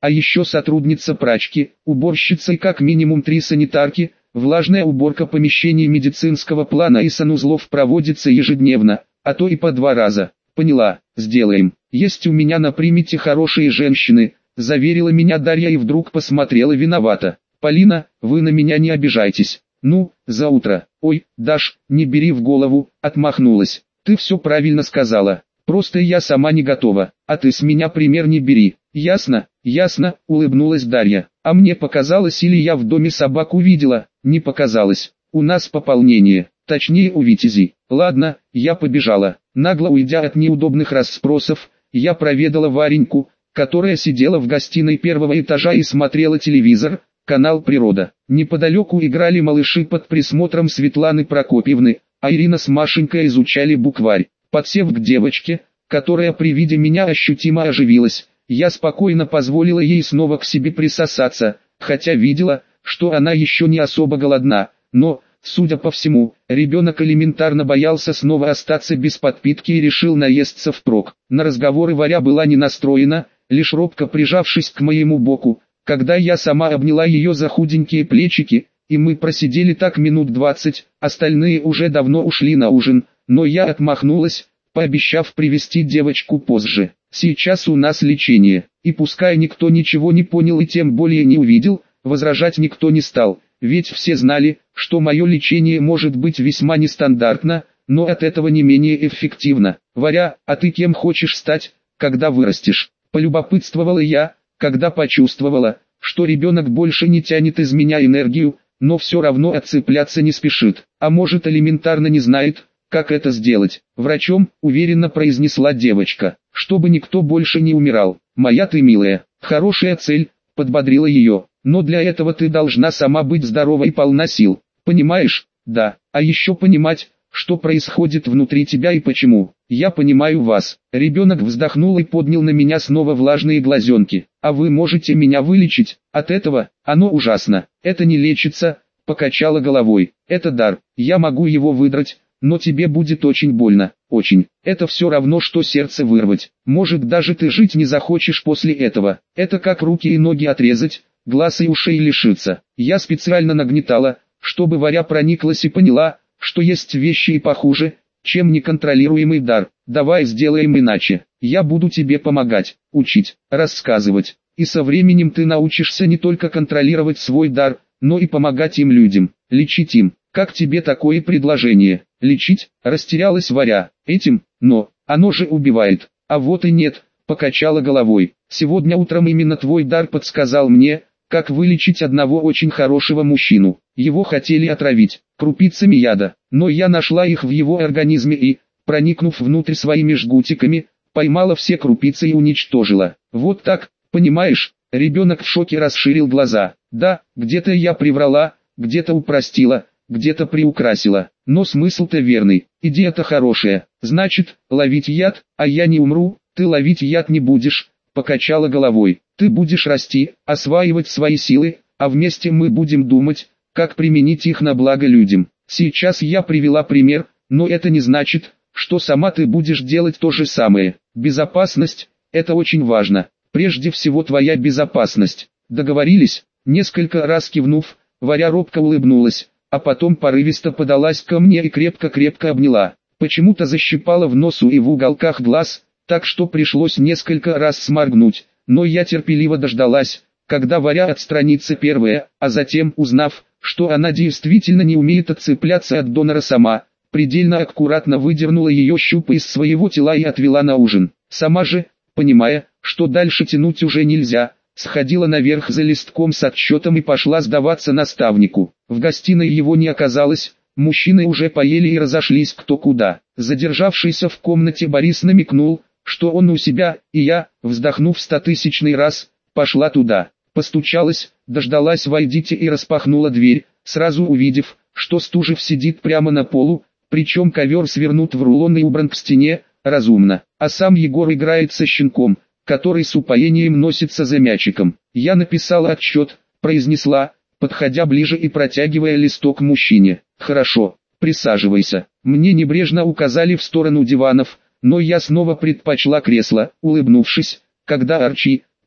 а еще сотрудница прачки, уборщица и как минимум 3 санитарки. Влажная уборка помещений медицинского плана и санузлов проводится ежедневно, а то и по 2 раза. Поняла, сделаем. Есть у меня на примете хорошие женщины, заверила меня Дарья и вдруг посмотрела виновато. Полина, вы на меня не обижайтесь. Ну, за утро. Ой, Даш, не бери в голову, отмахнулась. Ты все правильно сказала. Просто я сама не готова, а ты с меня пример не бери. Ясно, ясно, улыбнулась Дарья. А мне показалось, или я в доме собак увидела? Не показалось. У нас пополнение, точнее у Витязей. Ладно, я побежала. Нагло уйдя от неудобных расспросов, я проведала Вареньку, которая сидела в гостиной 1-го этажа и смотрела телевизор, канал «Природа». Неподалеку играли малыши под присмотром Светланы Прокопьевны, а Ирина с Машенькой изучали букварь. Подсев к девочке, которая при виде меня ощутимо оживилась, я спокойно позволила ей снова к себе присосаться, хотя видела, что она еще не особо голодна, но, судя по всему, ребенок элементарно боялся снова остаться без подпитки и решил наесться впрок. На разговоры Варя была не настроена, лишь робко прижавшись к моему боку, когда я сама обняла ее за худенькие плечики, и мы просидели так минут 20, остальные уже давно ушли на ужин, но я отмахнулась, пообещав привести девочку позже. Сейчас у нас лечение, и пускай никто ничего не понял и тем более не увидел, возражать никто не стал, ведь все знали, что мое лечение может быть весьма нестандартно, но от этого не менее эффективно. Варя, а ты кем хочешь стать, когда вырастешь? Полюбопытствовала я, когда почувствовала, что ребенок больше не тянет из меня энергию, но все равно отцепляться не спешит, а может элементарно не знает, как это сделать. Врачом, уверенно произнесла девочка, чтобы никто больше не умирал. Моя ты милая, хорошая цель, подбодрила ее, но для этого ты должна сама быть здорова и полна сил. Понимаешь? Да, а еще понимать, что происходит внутри тебя и почему. Я понимаю вас. Ребенок вздохнул и поднял на меня снова влажные глазенки. А вы можете меня вылечить? От этого, оно ужасно. Это не лечится, покачала головой. Это дар, я могу его выдрать, но тебе будет очень больно, очень. Это все равно, что сердце вырвать. Может, даже ты жить не захочешь после этого. Это как руки и ноги отрезать, глаз и ушей лишиться. Я специально нагнетала, чтобы Варя прониклась и поняла, что есть вещи и похуже, чем неконтролируемый дар. Давай сделаем иначе. Я буду тебе помогать, учить, рассказывать. И со временем ты научишься не только контролировать свой дар, но и помогать им людям, лечить им. Как тебе такое предложение? Лечить? Растерялась Варя. Этим? Но, оно же убивает. А вот и нет, покачала головой. Сегодня утром именно твой дар подсказал мне, как вылечить одного очень хорошего мужчину. Его хотели отравить крупицами яда, но я нашла их в его организме и, проникнув внутрь своими жгутиками, поймала все крупицы и уничтожила. Вот так, понимаешь? Ребенок в шоке расширил глаза. Да, где-то я приврала, где-то упростила, где-то приукрасила, но смысл-то верный, идея-то хорошая. Значит, ловить яд, а я не умру, ты ловить яд не будешь, покачала головой. Ты будешь расти, осваивать свои силы, а вместе мы будем думать, как применить их на благо людям. Сейчас я привела пример, но это не значит, что сама ты будешь делать то же самое. Безопасность – это очень важно. Прежде всего твоя безопасность. Договорились? Несколько раз кивнув, Варя робко улыбнулась, а потом порывисто подалась ко мне и крепко-крепко обняла. Почему-то защипала в носу и в уголках глаз, так что пришлось несколько раз сморгнуть, но я терпеливо дождалась, когда Варя отстранится первая, а затем, узнав, что она действительно не умеет отцепляться от донора сама, предельно аккуратно выдернула ее щупы из своего тела и отвела на ужин. Сама же, понимая, что дальше тянуть уже нельзя, сходила наверх за листком с отчетом и пошла сдаваться наставнику. В гостиной его не оказалось, мужчины уже поели и разошлись кто куда. Задержавшийся в комнате Борис намекнул, что он у себя, и я, вздохнув 100-тысячный раз, пошла туда. Постучалась, дождалась «войдите» и распахнула дверь, сразу увидев, что Стужев сидит прямо на полу, причем ковер свернут в рулон и убран к стене, разумно, а сам Егор играет со щенком, который с упоением носится за мячиком. Я написала отчет, произнесла, подходя ближе и протягивая листок мужчине. Хорошо, присаживайся. Мне небрежно указали в сторону диванов, но я снова предпочла кресло, улыбнувшись, когда Арчи,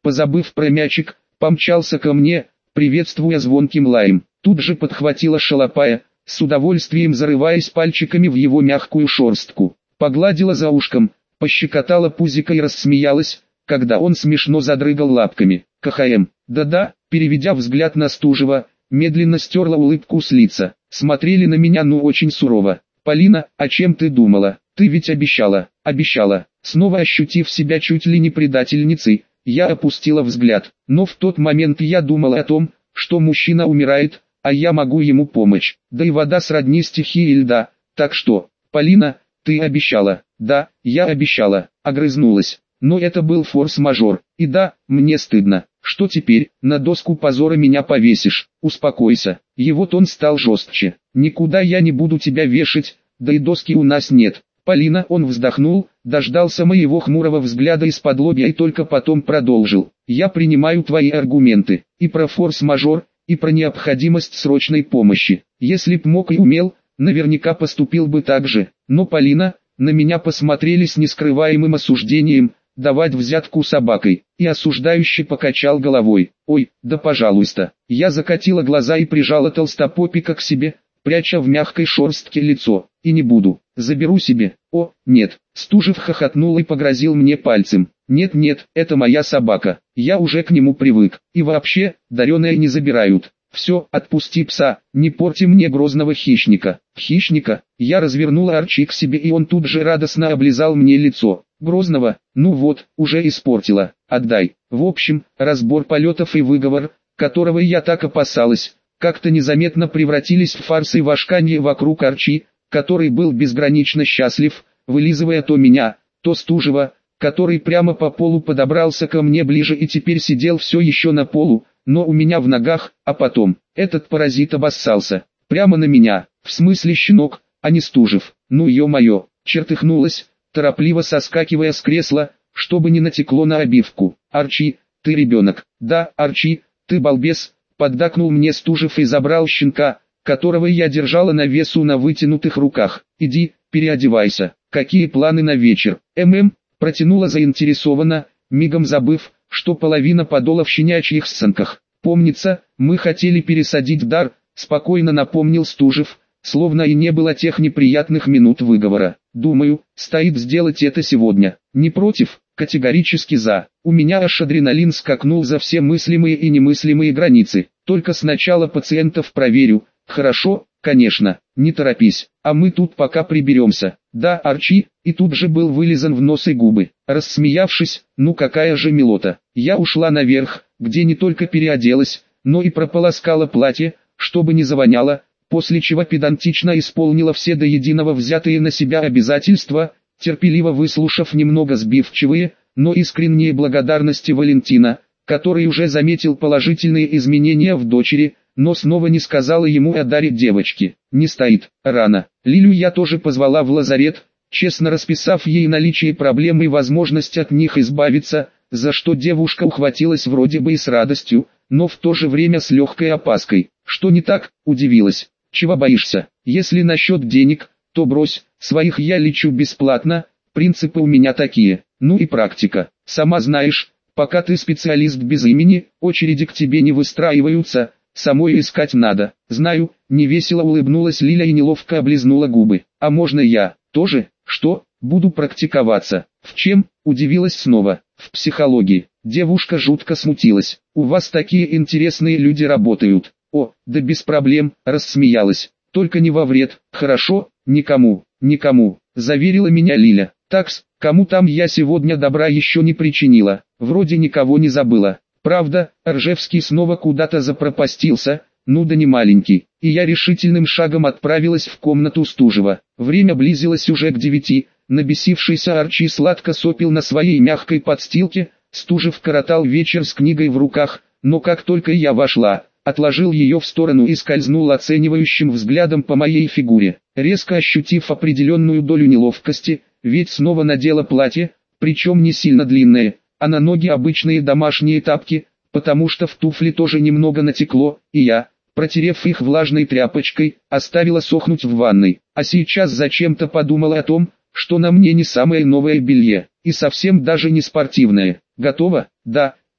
позабыв про мячик, помчался ко мне, приветствуя звонким лаем. Тут же подхватила шалопая, с удовольствием зарываясь пальчиками в его мягкую шерстку. Погладила за ушком, пощекотала пузико и рассмеялась, когда он смешно задрыгал лапками. КХМ. Да-да, переведя взгляд на Стужева, медленно стерла улыбку с лица. Смотрели на меня очень сурово. «Полина, о чем ты думала? Ты ведь обещала». Снова ощутив себя чуть ли не предательницей, я опустила взгляд. Но в тот момент я думала о том, что мужчина умирает, а я могу ему помочь. Да и вода сродни стихии льда. Так что, Полина, ты обещала. Да, я обещала, огрызнулась. Но это был форс-мажор. И да, мне стыдно. Что теперь, на доску позора меня повесишь? Успокойся. Его тон стал жестче. Никуда я не буду тебя вешать, да и доски у нас нет. Полина, он вздохнул, дождался моего хмурого взгляда из-под лобья и только потом продолжил. Я принимаю твои аргументы, и про форс-мажор, и про необходимость срочной помощи. Если б мог и умел, наверняка поступил бы так же. Но Полина, на меня посмотрели с нескрываемым осуждением, давать взятку собакой, и осуждающе покачал головой. Ой, да пожалуйста. Я закатила глаза и прижала толстопопика к себе, пряча в мягкой шерстке лицо. И не буду, заберу себе. О, нет. Стужев хохотнул и погрозил мне пальцем. Нет, это моя собака, я уже к нему привык. И вообще, дареные не забирают. Все, отпусти пса, не порти мне грозного хищника. Хищника? Я развернула Арчи к себе, и он тут же радостно облизал мне лицо. Грозного? Ну вот, уже испортила. Отдай. В общем, разбор полетов и выговор, которого я так опасалась, как-то незаметно превратились в фарс и вошканье вокруг Арчи, который был безгранично счастлив, вылизывая то меня, то Стужева, который прямо по полу подобрался ко мне ближе и теперь сидел все еще на полу, но у меня в ногах, а потом, этот паразит обоссался, прямо на меня, в смысле щенок, а не Стужев. Ну ё-моё, чертыхнулась, торопливо соскакивая с кресла, чтобы не натекло на обивку. Арчи, ты ребенок. Да, Арчи, ты балбес, поддакнул мне Стужев и забрал щенка, которого я держала на весу на вытянутых руках. Иди, переодевайся. Какие планы на вечер? Протянула заинтересованно, мигом забыв, что половина подола в щенячьих сценках. Помнится, мы хотели пересадить дар, спокойно напомнил Стужев, словно и не было тех неприятных минут выговора. Думаю, стоит сделать это сегодня. Не против? Категорически за. У меня аж адреналин скакнул за все мыслимые и немыслимые границы. Только сначала пациентов проверю. Хорошо, конечно, не торопись, а мы тут пока приберемся. Да, Арчи, и тут же был вылизан в нос и губы. Рассмеявшись, ну какая же милота. Я ушла наверх, где не только переоделась, но и прополоскала платье, чтобы не завоняло, после чего педантично исполнила все до единого взятые на себя обязательства, терпеливо выслушав немного сбивчивые, но искренние благодарности Валентина, который уже заметил положительные изменения в дочери, но снова не сказала ему о даре девочки. Не стоит, рано. Лилю я тоже позвала в лазарет, честно расписав ей наличие проблем и возможность от них избавиться, за что девушка ухватилась вроде бы и с радостью, но в то же время с легкой опаской. Что не так, удивилась. Чего боишься? Если насчет денег, то брось, своих я лечу бесплатно, принципы у меня такие. Ну и практика. Сама знаешь, пока ты специалист без имени, очереди к тебе не выстраиваются, самой искать надо. Знаю, невесело улыбнулась Лиля и неловко облизнула губы. А можно я, тоже? Что? Буду практиковаться. В чем? Удивилась снова. В психологии. Девушка жутко смутилась. У вас такие интересные люди работают. О, да без проблем, рассмеялась. Только не во вред, хорошо? Никому, заверила меня Лиля. Такс, кому там я сегодня добра еще не причинила, вроде никого не забыла. Правда, Ржевский снова куда-то запропастился, ну да не маленький, и я решительным шагом отправилась в комнату Стужева. Время близилось уже к 9, набесившийся Арчи сладко сопел на своей мягкой подстилке, Стужев коротал вечер с книгой в руках, но как только я вошла, отложил ее в сторону и скользнул оценивающим взглядом по моей фигуре. Резко ощутив определенную долю неловкости, ведь снова надела платье, причем не сильно длинное, а на ноги обычные домашние тапки, потому что в туфли тоже немного натекло, и я, протерев их влажной тряпочкой, оставила сохнуть в ванной. А сейчас зачем-то подумала о том, что на мне не самое новое белье, и совсем даже не спортивное. Готово? Да.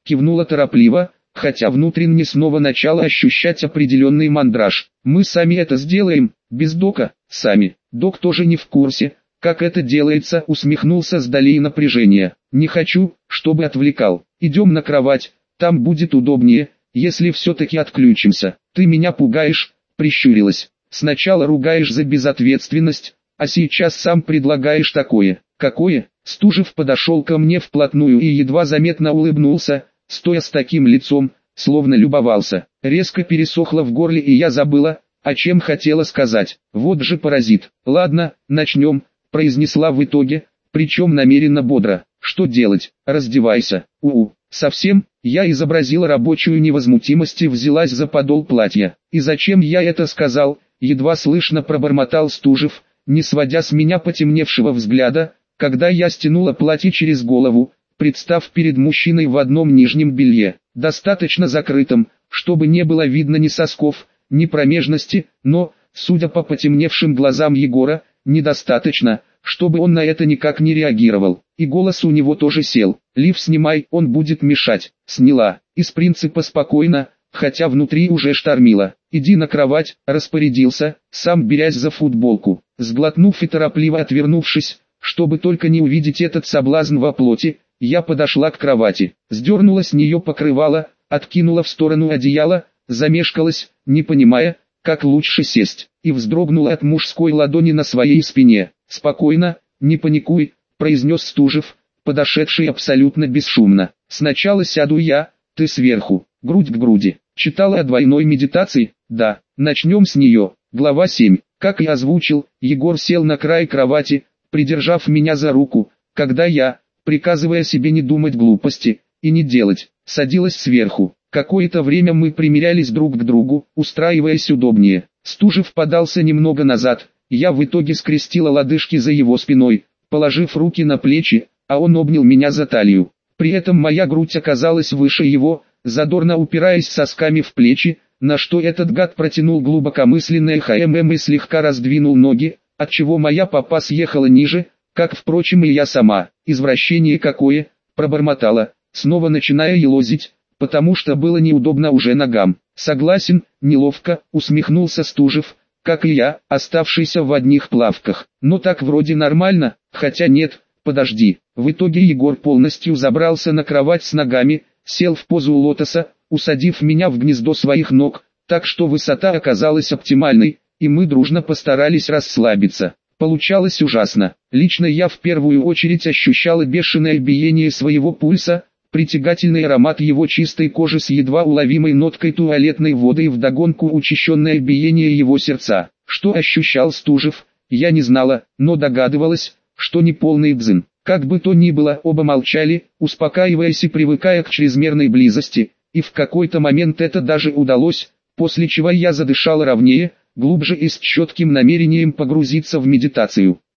кивнула торопливо, хотя внутренне снова начала ощущать определенный мандраж. Мы сами это сделаем, без дока, сами. Док тоже не в курсе, как это делается, усмехнулся с долей напряжения. Не хочу, чтобы отвлекал. Идем на кровать, там будет удобнее, если все-таки отключимся. Ты меня пугаешь, прищурилась. Сначала ругаешь за безответственность, а сейчас сам предлагаешь такое. Какое? Стужев подошел ко мне вплотную и едва заметно улыбнулся, стоя с таким лицом, словно любовался. Резко пересохло в горле и я забыла, о чем хотела сказать. Вот же паразит. Ладно, начнем, произнесла в итоге, причем намеренно бодро. Что делать? Раздевайся. Совсем? Я изобразила рабочую невозмутимость и взялась за подол платья. И зачем я это сказал? Едва слышно пробормотал Стужев, не сводя с меня потемневшего взгляда, когда я стянула платье через голову, представ перед мужчиной в одном нижнем белье, достаточно закрытом, чтобы не было видно ни сосков, ни промежности, но, судя по потемневшим глазам Егора, недостаточно, чтобы он на это никак не реагировал. И голос у него тоже сел. «Лиф снимай, он будет мешать». Сняла, из принципа спокойно, хотя внутри уже штормило. «Иди на кровать», распорядился, сам берясь за футболку. Сглотнув и торопливо отвернувшись, чтобы только не увидеть этот соблазн во плоти, я подошла к кровати, сдернула с нее покрывало, откинула в сторону одеяло, замешкалась, не понимая, как лучше сесть, и вздрогнула от мужской ладони на своей спине. «Спокойно, не паникуй», произнес Стужев, подошедший абсолютно бесшумно. «Сначала сяду я, ты сверху, грудь к груди». Читала о двойной медитации? Да, начнем с нее. Глава 7. Как я озвучил, Егор сел на край кровати, придержав меня за руку, когда я, приказывая себе не думать глупости и не делать, садилась сверху. Какое-то время мы примерялись друг к другу, устраиваясь удобнее. Стужев подался немного назад, я в итоге скрестила лодыжки за его спиной, положив руки на плечи, а он обнял меня за талию. При этом моя грудь оказалась выше его, задорно упираясь сосками в плечи, на что этот гад протянул глубокомысленное ХММ и слегка раздвинул ноги, отчего моя попа съехала ниже, как, впрочем, и я сама. «Извращение какое!» пробормотала, снова начиная елозить, потому что было неудобно уже ногам. «Согласен, неловко», усмехнулся Стужев, как и я, оставшийся в одних плавках. «Но так вроде нормально, хотя нет, подожди». В итоге Егор полностью забрался на кровать с ногами, сел в позу лотоса, усадив меня в гнездо своих ног, так что высота оказалась оптимальной, и мы дружно постарались расслабиться. Получалось ужасно. Лично я в первую очередь ощущала бешеное биение своего пульса, притягательный аромат его чистой кожи с едва уловимой ноткой туалетной воды и вдогонку учащенное биение его сердца. Что ощущал Стужев, я не знала, но догадывалась, что не полный дзин. Как бы то ни было, оба молчали, успокаиваясь и привыкая к чрезмерной близости, и в какой-то момент это даже удалось, после чего я задышала ровнее, глубже и с четким намерением погрузиться в медитацию.